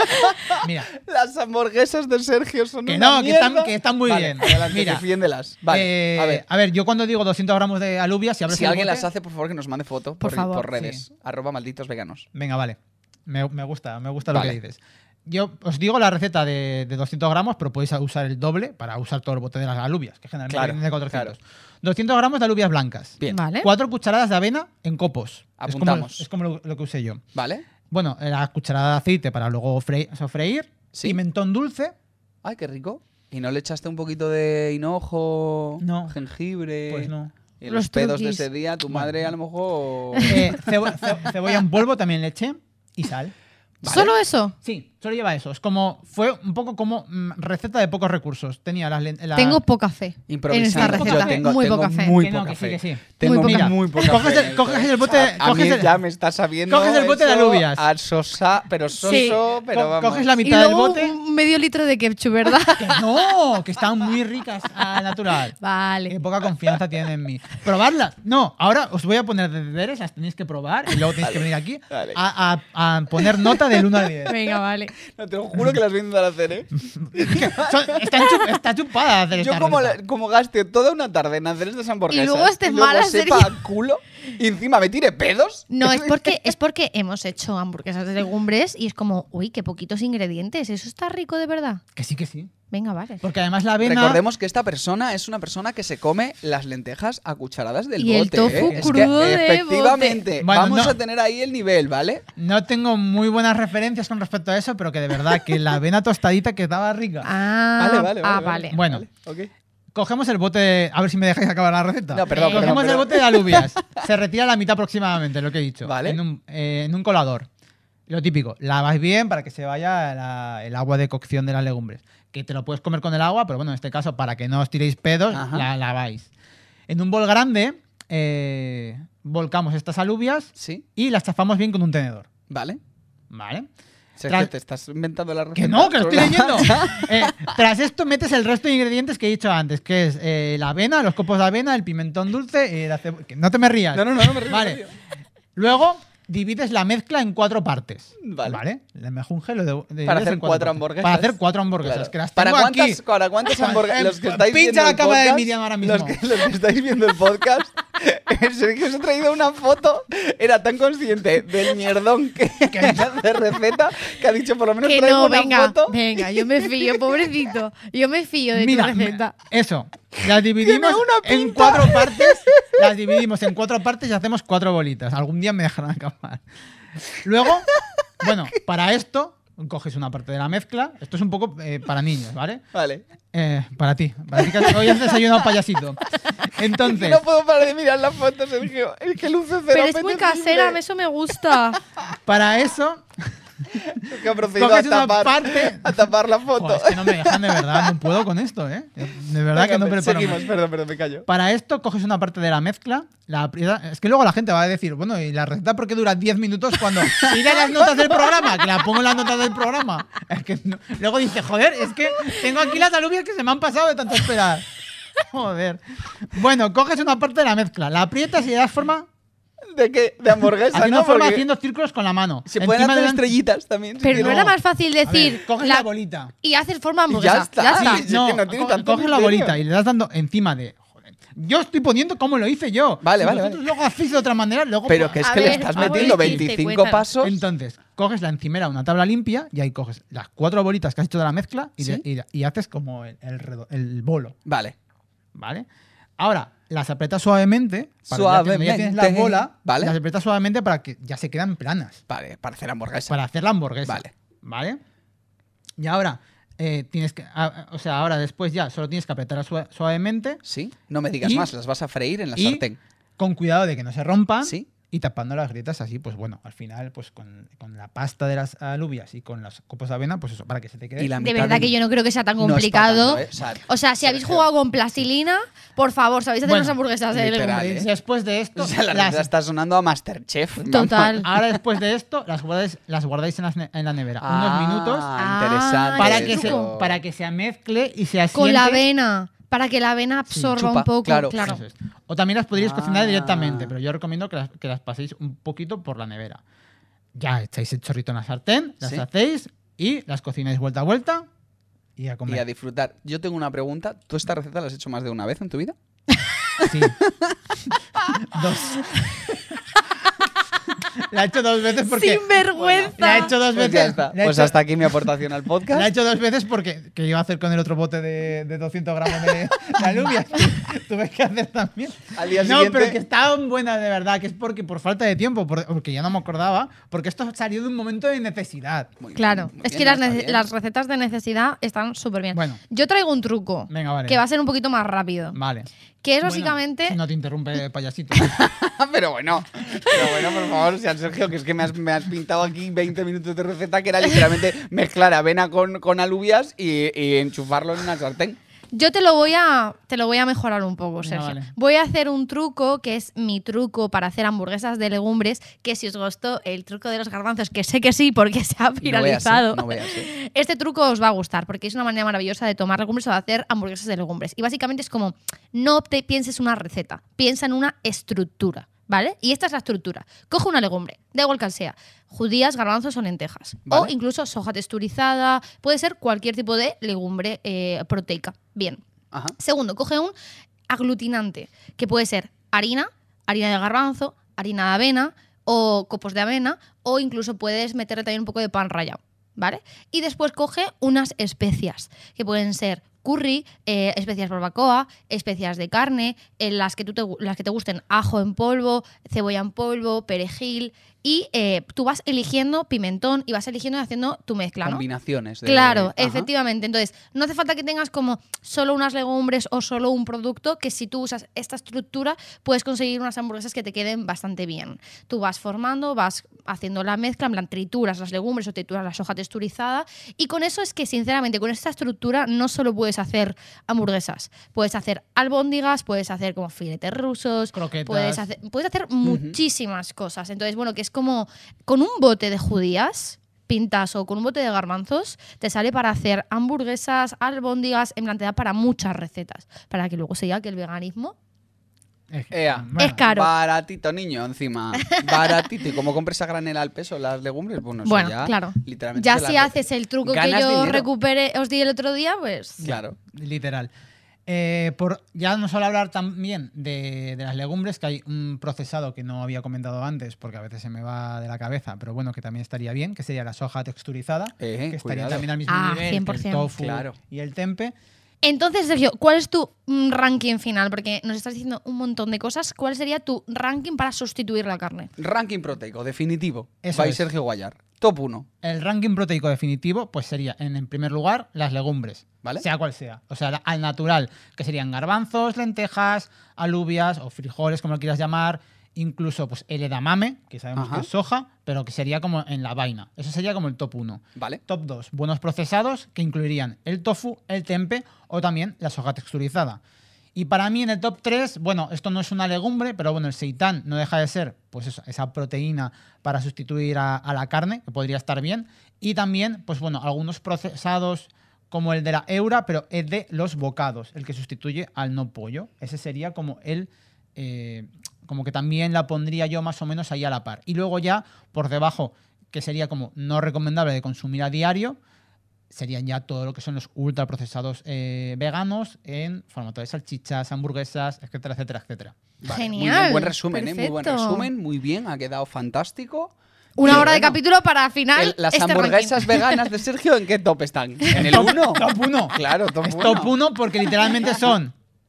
Mira, Las hamburguesas de Sergio son que una no, que están, mierda. que están muy Vale, bien. adelante, Mira, defiéndelas. Vale, eh, a ver. a ver, yo cuando digo doscientos gramos de alubias, si abres Si el alguien bote- las hace, por favor, que nos mande foto Por por, favor. por redes. Sí. Arroba malditos veganos. Venga, vale. Me, me gusta, me gusta lo Vale. que dices. Yo os digo la receta de, de doscientos gramos, pero podéis usar el doble para usar todo el bote de las alubias, que generalmente Claro, vienen de cuatrocientos. doscientos gramos de alubias blancas. Bien. Vale. cuatro cucharadas de avena en copos. Apuntamos. Es como, es como lo, lo que usé yo. ¿Vale? Bueno, la cucharada de aceite para luego fre- sofreír. Sí. Pimentón dulce. Ay, qué rico. ¿Y no le echaste un poquito de hinojo? No. Jengibre. Pues no. Y Los los pedos de truquis. ese día, tu madre a lo mejor. Eh, cebo- ce- cebolla en polvo también le eché. Y sal. Vale. ¿Solo eso? Sí, solo lleva eso. Es como, fue un poco como mm, receta de pocos recursos. Tenía las, len- la- Tengo poca fe en Improvisando. esta receta. Yo tengo, muy tengo poca fe. muy Que no, poca que sí, fe. que sí. Tengo Muy poca. muy poca Coges fe el- en coges esto, el ¿eh? bote- A, a coges mí el- ya me está sabiendo. coges el bote de eso alubias. A sosa, pero soso, Sí. pero Co- vamos. coges la Y mitad del luego bote. un medio litro de ketchup, ¿verdad? Que no, que están muy ricas al natural. Qué Vale. poca confianza tienen en mí. Probarlas. No, ahora os voy a poner de deberes, las tenéis que probar y luego tenéis que venir aquí Vale. a, a- a poner nota del uno al diez. Venga, vale. No, te lo juro que las voy a intentar hacer, ¿eh? Son- están chup- está chupada hacer Yo esta como, receta. la- como gaste toda una tarde en hacer estas hamburguesas Y luego estés luego mala, sepa Sergio. a culo y encima me tire pedos. No, es porque, es porque hemos hecho hamburguesas de legumbres y es como, uy, qué poquitos ingredientes. ¿Eso está rico de verdad? Que sí, que sí. Venga, vale. Porque además la avena... Recordemos que esta persona es una persona que se come las lentejas a cucharadas del Y el bote. tofu ¿eh? crudo es que, de efectivamente, bote. Bueno, vamos no. a tener ahí el nivel, ¿vale? No tengo muy buenas referencias con respecto a eso, pero que de verdad, que la avena tostadita que estaba rica. Ah, Vale, vale, ah, vale, vale. Bueno, Ok. cogemos el bote... de- A ver si me dejáis acabar la receta. No, perdón, Cogemos perdón, el perdón. bote de alubias. Se retira la mitad aproximadamente, lo que he dicho. Vale. En un, eh, en un colador. Lo típico, lavas bien para que se vaya la- el agua de cocción de las legumbres. Que te lo puedes comer con el agua, pero bueno, en este caso, para que no os tiréis pedos, Ajá. la laváis. En un bol grande, eh, volcamos estas alubias Sí, y las chafamos bien con un tenedor. vale. ¿Vale? Sergio, Tras- te estás inventando la receta. Que no, que lo sobre estoy la leyendo. marcha. Eh, tras esto metes el resto de ingredientes que he dicho antes, que es eh, la avena, los copos de avena, el pimentón dulce y la cebolla. No te me rías. No, no, no, no me río, Vale. me río. Luego divides la mezcla en cuatro partes. Vale. El mejunje lo de- divides Para hacer en cuatro partes. hamburguesas. Para hacer cuatro hamburguesas. Claro. Que las ¿Para tengo cuántas, aquí. ¿Para cuántas hamburguesas? Eh, Los que estáis pincha viendo la el cámara de podcast, Miriam ahora mismo. Los que, los que estáis viendo el podcast, Sergio os ha traído una foto. Era tan consciente del mierdón que que hace receta que ha dicho por lo menos Que traigo no, una venga, foto. venga, yo me fío, pobrecito. Yo me fío de Mira, tu receta. me- eso. Las dividimos una en pinta. cuatro partes. Las dividimos en cuatro partes y hacemos cuatro bolitas. Algún día me dejarán acabar. Luego, bueno, para esto coges una parte de la mezcla. Esto es un poco eh, para niños, ¿vale? Vale. Eh, para ti. Para ti que hoy has desayunado payasito. Entonces, No puedo parar de mirar la foto, Sergio. Es que luce cero Pero es muy apetecible. casera, eso me gusta. para eso, Que ha procedido a coges una tapar, parte. a tapar la foto. Joder, es que no me dejan de verdad, no puedo con esto, ¿eh? De verdad que no Venga, preparo. Seguimos, más. perdón, perdón, me callo. Para esto coges una parte de la mezcla, la aprietas- es que luego la gente va a decir, bueno, ¿y la receta por qué dura diez minutos cuando mira las notas del programa? Que la pongo en las notas del programa. Es que no- Luego dice, joder, es que tengo aquí las alubias que se me han pasado de tanto esperar. Joder. Bueno, coges una parte de la mezcla, la aprietas y le das forma, ¿De qué? De hamburguesa, haciendo ¿no? forma Porque haciendo círculos con la mano. se pueden Encima hacer de la- estrellitas también. si Pero no quieres. era más fácil A ver, decir. coges la- la bolita. Y haces forma Y hamburguesa. ya está. Ya está. Sí, es no, que no tiene co- tanto coges la misterio. bolita y le das dando encima de... Joder, yo estoy poniendo como lo hice yo. Vale, Si vale, vosotros vale. luego hacéis de otra manera, luego... Pero que es A que le ver, estás a ver, metiendo ¿qué hiciste? veinticinco Cuéntanos. pasos. Entonces, coges la encimera, una tabla limpia, y ahí coges las cuatro bolitas que has hecho de la mezcla y, ¿Sí? de- y- y haces como el, el redo- el bolo, Vale. ¿vale? Ahora, las aprietas suavemente. Para ya que- cuando ya tienes la Suavemente. bola, Vale. las aprietas suavemente para que ya se quedan planas. Vale, para hacer hamburguesa. Para hacer la hamburguesa. Vale. ¿Vale? Y ahora, eh, tienes que... a- o sea, ahora después ya solo tienes que apretar sua- suavemente ¿Sí? No me digas Y- más, las vas a freír en la y sartén. con cuidado de que no se rompan. ¿Sí? y tapando las grietas así, pues bueno, al final, pues con, con la pasta de las alubias y con los copos de avena, pues eso, para que se te quede. Y la De mitad verdad de- que yo no creo que sea tan No es pa' complicado. tanto, ¿eh? O sea, O sea, si habéis Sergio, jugado con plastilina, por favor, sabéis hacer Bueno, unas hamburguesas de literal, legumbres. ¿eh? Después de esto, O sea, la las- receta está sonando a Masterchef. vamos. Total. ahora después de esto, las guardáis, las guardáis en, las ne- en la nevera Ah, unos minutos Ah, interesante. para ese que, se, truco. para que se mezcle y se asiente. Con la avena, para que la avena absorba chupa, un poco. claro. Claro. Eso es. O también las podríais cocinar Ah. directamente, pero yo recomiendo que las, que las paséis un poquito por la nevera. Ya echáis el chorrito en la sartén, las Sí. hacéis y las cocináis vuelta a vuelta y a comer. Y a disfrutar. Yo tengo una pregunta. ¿Tú esta receta la has hecho más de una vez en tu vida? Sí. Dos. La he hecho dos veces porque. Sin vergüenza. La he hecho dos Pues veces. ya está. la he Pues hecho- hasta aquí mi aportación al La he podcast. hecho dos veces porque que iba a hacer con el otro bote de, de doscientos gramos de, de alubias. Tuve que hacer también. Al día No, siguiente- pero que estaban buenas de verdad, que es porque por falta de tiempo, por- porque ya no me acordaba, porque esto salió de un momento de necesidad. Muy bien, Claro, muy es bien, que las, está nece- bien. las recetas de necesidad están súper bien. Bueno. Yo traigo un truco Venga, vale. que va a ser un poquito más rápido. Vale. Que es Bueno, básicamente. si no te interrumpe, payasito. Pero bueno, pero bueno, por favor, o sea, Sergio, que es que me has, me has pintado aquí veinte minutos de receta que era literalmente mezclar avena con, con alubias y, y enchufarlo en una sartén. Yo te lo voy a te lo voy a mejorar un poco, Venga, Sergio. vale. Voy a hacer un truco que es mi truco para hacer hamburguesas de legumbres, que si os gustó el truco de los garbanzos, que sé que sí porque se ha No veas, ¿eh? viralizado. No veas, ¿eh? Este truco os va a gustar porque es una manera maravillosa de tomar legumbres o de hacer hamburguesas de legumbres. Y básicamente es como, no te pienses una receta, piensa en una estructura, ¿vale? Y esta es la estructura. Coge una legumbre, da igual cual sea, judías, garbanzos o lentejas. O Vale. incluso soja texturizada, puede ser cualquier tipo de legumbre eh, proteica. Bien. Ajá. Segundo, coge un aglutinante, que puede ser harina, harina de garbanzo, harina de avena o copos de avena, o incluso puedes meterle también un poco de pan rallado, ¿vale? Y después coge unas especias, que pueden ser curry, eh, especias barbacoa, especias de carne, eh, las, que tú te, gu- las que te gusten, ajo en polvo, cebolla en polvo, perejil, y eh, tú vas eligiendo pimentón y vas eligiendo y haciendo tu mezcla, ¿no? Combinaciones. de- Claro, Ajá. efectivamente. Entonces, no hace falta que tengas como solo unas legumbres o solo un producto, que si tú usas esta estructura puedes conseguir unas hamburguesas que te queden bastante bien. Tú vas formando, vas haciendo la mezcla, en plan trituras las legumbres o trituras la soja texturizada, y con eso es que sinceramente con esta estructura no solo puedes hacer hamburguesas, puedes hacer albóndigas, puedes hacer como filetes rusos, Croquetas. puedes hacer, puedes hacer muchísimas cosas. Entonces, bueno, que es como con un bote de judías pintas o con un bote de garbanzos, te sale para hacer hamburguesas, albóndigas, en plan te da para muchas recetas, para que luego se diga que el veganismo Es, Ea. bueno, Es caro. Baratito, niño, encima. Baratito. Y como compres a granel al peso las legumbres, bueno, eso Bueno, ya claro. literalmente Ya te si las- haces el truco que ganas yo dinero. recuperé, os di el otro día, pues Claro. literal. Eh, por ya no solo hablar también de, de las legumbres, que hay un procesado que no había comentado antes, porque a veces se me va de la cabeza, pero bueno, que también estaría bien, que sería la soja texturizada, Eh, que estaría cuidado. también al mismo Ah, nivel cien por que el cien. tofu Claro. y el tempe. Entonces, Sergio, ¿cuál es tu mm, ranking final? Porque nos estás diciendo un montón de cosas. ¿Cuál sería tu ranking para sustituir la carne? Ranking proteico, definitivo. Eso By es. Sergio Guayar. Top uno. El ranking proteico definitivo, pues sería, en, en primer lugar, las legumbres. ¿Vale? Sea cual sea. O sea, la- al natural, que serían garbanzos, lentejas, alubias o frijoles, como lo quieras llamar. Incluso pues el edamame, que sabemos Ajá. que es soja, pero que sería como en la vaina. Eso sería como el top uno. ¿Vale? Top dos, buenos procesados, que incluirían el tofu, el tempe o también la soja texturizada. Y para mí en el top tres, bueno, esto no es una legumbre, pero bueno, el seitán no deja de ser pues eso, esa proteína para sustituir a, a la carne, que podría estar bien. Y también, pues bueno, algunos procesados como el de la eura, pero el de los bocados, el que sustituye al no pollo. Ese sería como el... eh, como que también la pondría yo más o menos ahí a la par. Y luego ya, por debajo, que sería como no recomendable de consumir a diario, serían ya todo lo que son los ultraprocesados eh, veganos en formato de salchichas, hamburguesas, etcétera, etcétera, etcétera. Vale. Muy Genial, bien, buen resumen, ¿eh? Muy buen perfecto. resumen. Muy bien, ha quedado fantástico. Una Y hora de bueno, capítulo para final. el- las este hamburguesas ranking. veganas de Sergio, ¿en qué top están? ¿En el uno? Top uno. Claro, top Es uno. top uno porque literalmente son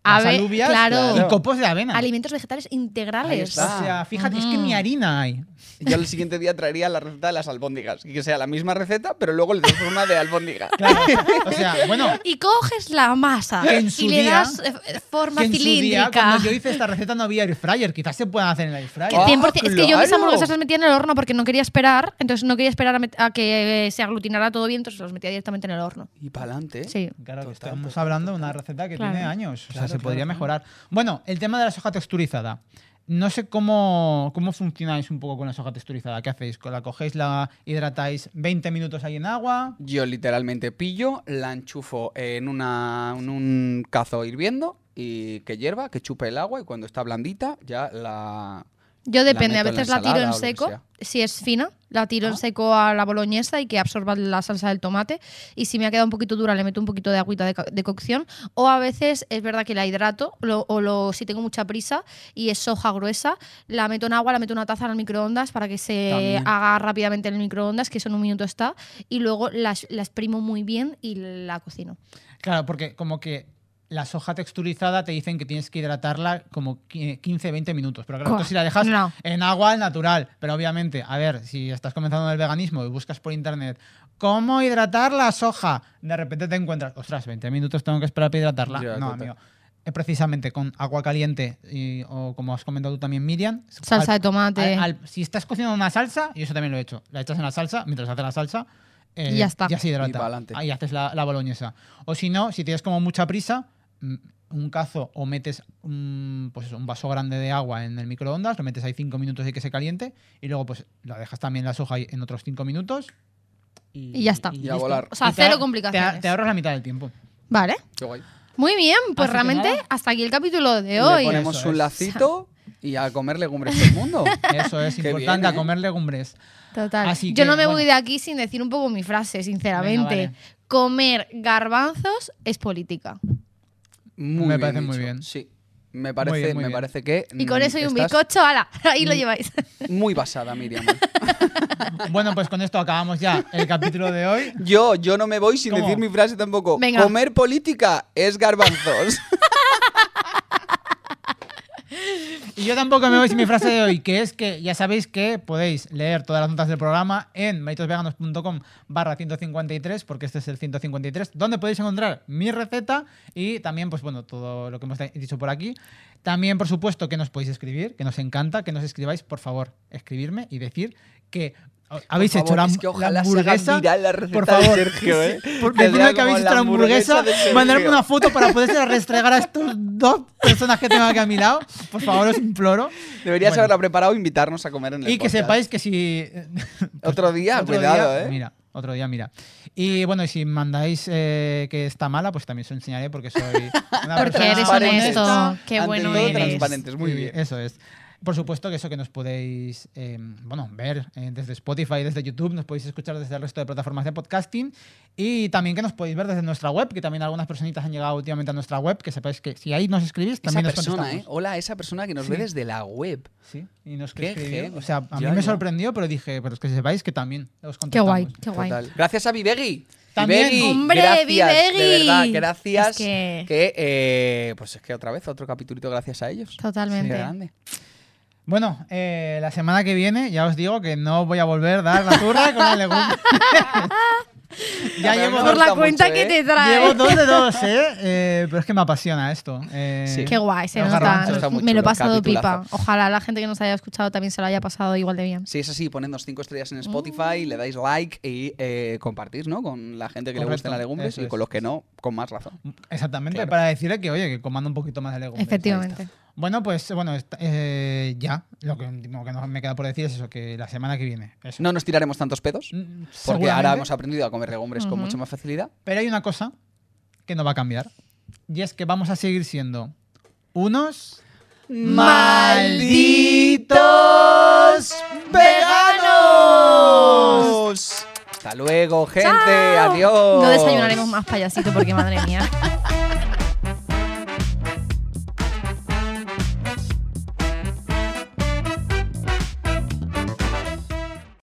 las Ave- alubias claro. y copos de avena. Alimentos vegetales Ahí integrales. está. O sea, fíjate, es que ni harina hay. Yo al siguiente día traería la receta de las albóndigas. Y que sea la misma receta, pero luego le doy forma de albóndiga. Claro. O sea, bueno, Y coges la masa Que en su y le día- das eh, eh, forma que en su día, cilíndrica. cuando yo hice esta receta no había air fryer. Quizás se puedan hacer en el air fryer. Ah, cien por ciento. Es que yo mis claro. hamburguesas las metía en el horno porque no quería esperar, entonces no quería esperar a, met- a que se aglutinara todo bien, entonces los metía directamente en el horno. Y para adelante. Sí. Claro, que Total, estamos total, hablando de total. una receta que Claro. tiene años. O sea, Claro, se claro, podría claro. mejorar. Bueno, el tema de la soja texturizada. No sé cómo, cómo funcionáis un poco con la soja texturizada. ¿Qué hacéis? ¿La cogéis, la hidratáis veinte minutos ahí en agua? Yo literalmente pillo, la enchufo en, una, en un cazo hirviendo y que hierva, que chupe el agua y cuando está blandita ya la... Yo depende, a meto en la veces la tiro ensalada en o lo que seco, sea. si es fina, la tiro Ah. en seco a la boloñesa y que absorba la salsa del tomate. Y si me ha quedado un poquito dura, le meto un poquito de agüita de, co- de cocción. O a veces es verdad que la hidrato, lo- o lo, si tengo mucha prisa y es soja gruesa, la meto en agua, la meto en una taza en el microondas para que se También. haga rápidamente en el microondas, que eso en un minuto está. Y luego la, la exprimo muy bien y la cocino. Claro, porque como que la soja texturizada te dicen que tienes que hidratarla como quince veinte minutos. Pero claro, Buah, esto si la dejas no. en agua al natural. Pero obviamente, a ver, si estás comenzando en el veganismo y buscas por internet cómo hidratar la soja, de repente te encuentras, ostras, veinte minutos tengo que esperar para hidratarla. Ya, no, total. amigo. Es precisamente con agua caliente y- o como has comentado tú también, Miriam. Salsa al- de tomate. al- al- si estás cocinando una salsa, y eso también lo he hecho, la echas en la salsa, mientras hace la salsa, eh, Y ya está. Ya se Y hidrata. pa'lante. Ahí haces la, la boloñesa. O si no, si tienes como mucha prisa, mm, un cazo o metes un, pues eso, un vaso grande de agua en el microondas, lo metes ahí cinco minutos y que se caliente, y luego pues la dejas también la soja ahí en otros cinco minutos. Y ya está. Y a listo. volar. O sea, Y te cero ahor- complicaciones. Te, te ahorras la mitad del tiempo. Vale. Qué guay. Muy bien, pues Así que realmente nada. hasta aquí el capítulo de hoy. Le ponemos Eso un es. lacito y a comer legumbres todo el mundo. Eso es Qué importante, bien, a ¿eh? comer legumbres. Total. Así Yo que, no me voy bueno. de aquí sin decir un poco mi frase, sinceramente. Venga, vale. Comer garbanzos es política. Muy Me bien parece muy dicho. bien. Sí. Me parece, bien, muy me bien. parece que. Y con mm, eso y un estás bizcocho, ala, ahí lo lleváis. Muy basada, Miriam. Bueno, pues con esto acabamos ya el capítulo de hoy. Yo, yo no me voy sin ¿Cómo? decir mi frase tampoco. Venga. Comer política es garbanzos. Y yo tampoco me voy sin mi frase de hoy, que es que ya sabéis que podéis leer todas las notas del programa en malditosveganos.com barra ciento cincuenta y tres, porque este es el ciento cincuenta y tres, donde podéis encontrar mi receta y también, pues bueno, todo lo que hemos dicho por aquí. También, por supuesto, que nos podéis escribir, que nos encanta que nos escribáis, por favor, escribirme y decir que habéis Por hecho favor, la, es que la ojalá se haga hamburguesa. viral la receta Por favor, de Sergio, ¿eh? por Que decirme sea que habéis como hecho la hamburguesa, de Sergio. mandarme una foto para poderse restregar a estos dos personas que tengo aquí a mi lado. Por favor, os imploro. Deberías Bueno. haberla preparado e invitarnos a comer en el Y que podcast. sepáis que si... Otro día, otro cuidado, día, ¿eh? Mira, otro día, mira. Y bueno, y si mandáis eh, que está mala, pues también os enseñaré porque soy una Porque persona eres Transparentes. honesto. Qué Ante bueno todo, eres. transparentes, muy Sí, bien. Eso es. Por supuesto que eso que nos podéis eh, bueno, ver eh, desde Spotify, desde YouTube, nos podéis escuchar desde el resto de plataformas de podcasting y también que nos podéis ver desde nuestra web, que también algunas personitas han llegado últimamente a nuestra web, que sepáis que si ahí nos escribís, Esa también nos persona, ¿eh? contestamos. Hola, esa persona que nos Sí. ve desde la web. Sí, y nos Qué escribió. heavy. O sea, a Ya, mí me ya. sorprendió, pero dije, pero es que sepáis que también os Qué contestamos. guay, qué guay. Total. Gracias a Vivegui. También. Vivegui, ¡Hombre, gracias, Vivegui! De verdad, gracias. Es que- que, eh, pues es que otra vez, otro capitulito gracias a ellos. Totalmente. Qué grande. Bueno, eh, la semana que viene ya os digo que no voy a volver a dar la turra con la legumbre. ya Pero llevo, no Por dos, la gusta cuenta mucho, que ¿eh? te trae. llevo dos de dos, ¿eh? Eh, Pero es que me apasiona esto. Eh, Sí. Qué guay, se Los nota. garbanzos, está muy Me lo he chulo, pasado pipa. capitulazo. Ojalá la gente que nos haya escuchado también se lo haya pasado igual de bien. Si es así, ponednos cinco estrellas en Spotify, le dais like y eh, compartís, ¿no? Con la gente que le Correcto, gusten las legumbres eso y es. con los que no, con más razón. Exactamente, Claro. para decirle que, oye, que comando un poquito más de legumbres. Efectivamente. Bueno, pues bueno, esta- eh, ya. Lo que, último que no me queda por decir es eso, que la semana que viene. Eso. No nos tiraremos tantos pedos, Mm, porque seguramente, ahora hemos aprendido a comer legumbres con Ujú. mucha más facilidad. Pero hay una cosa que no va a cambiar. Y es que vamos a seguir siendo unos ¡Malditos veganos! Hasta luego, gente. ¡Chao! Adiós. No desayunaremos más payasito porque madre mía.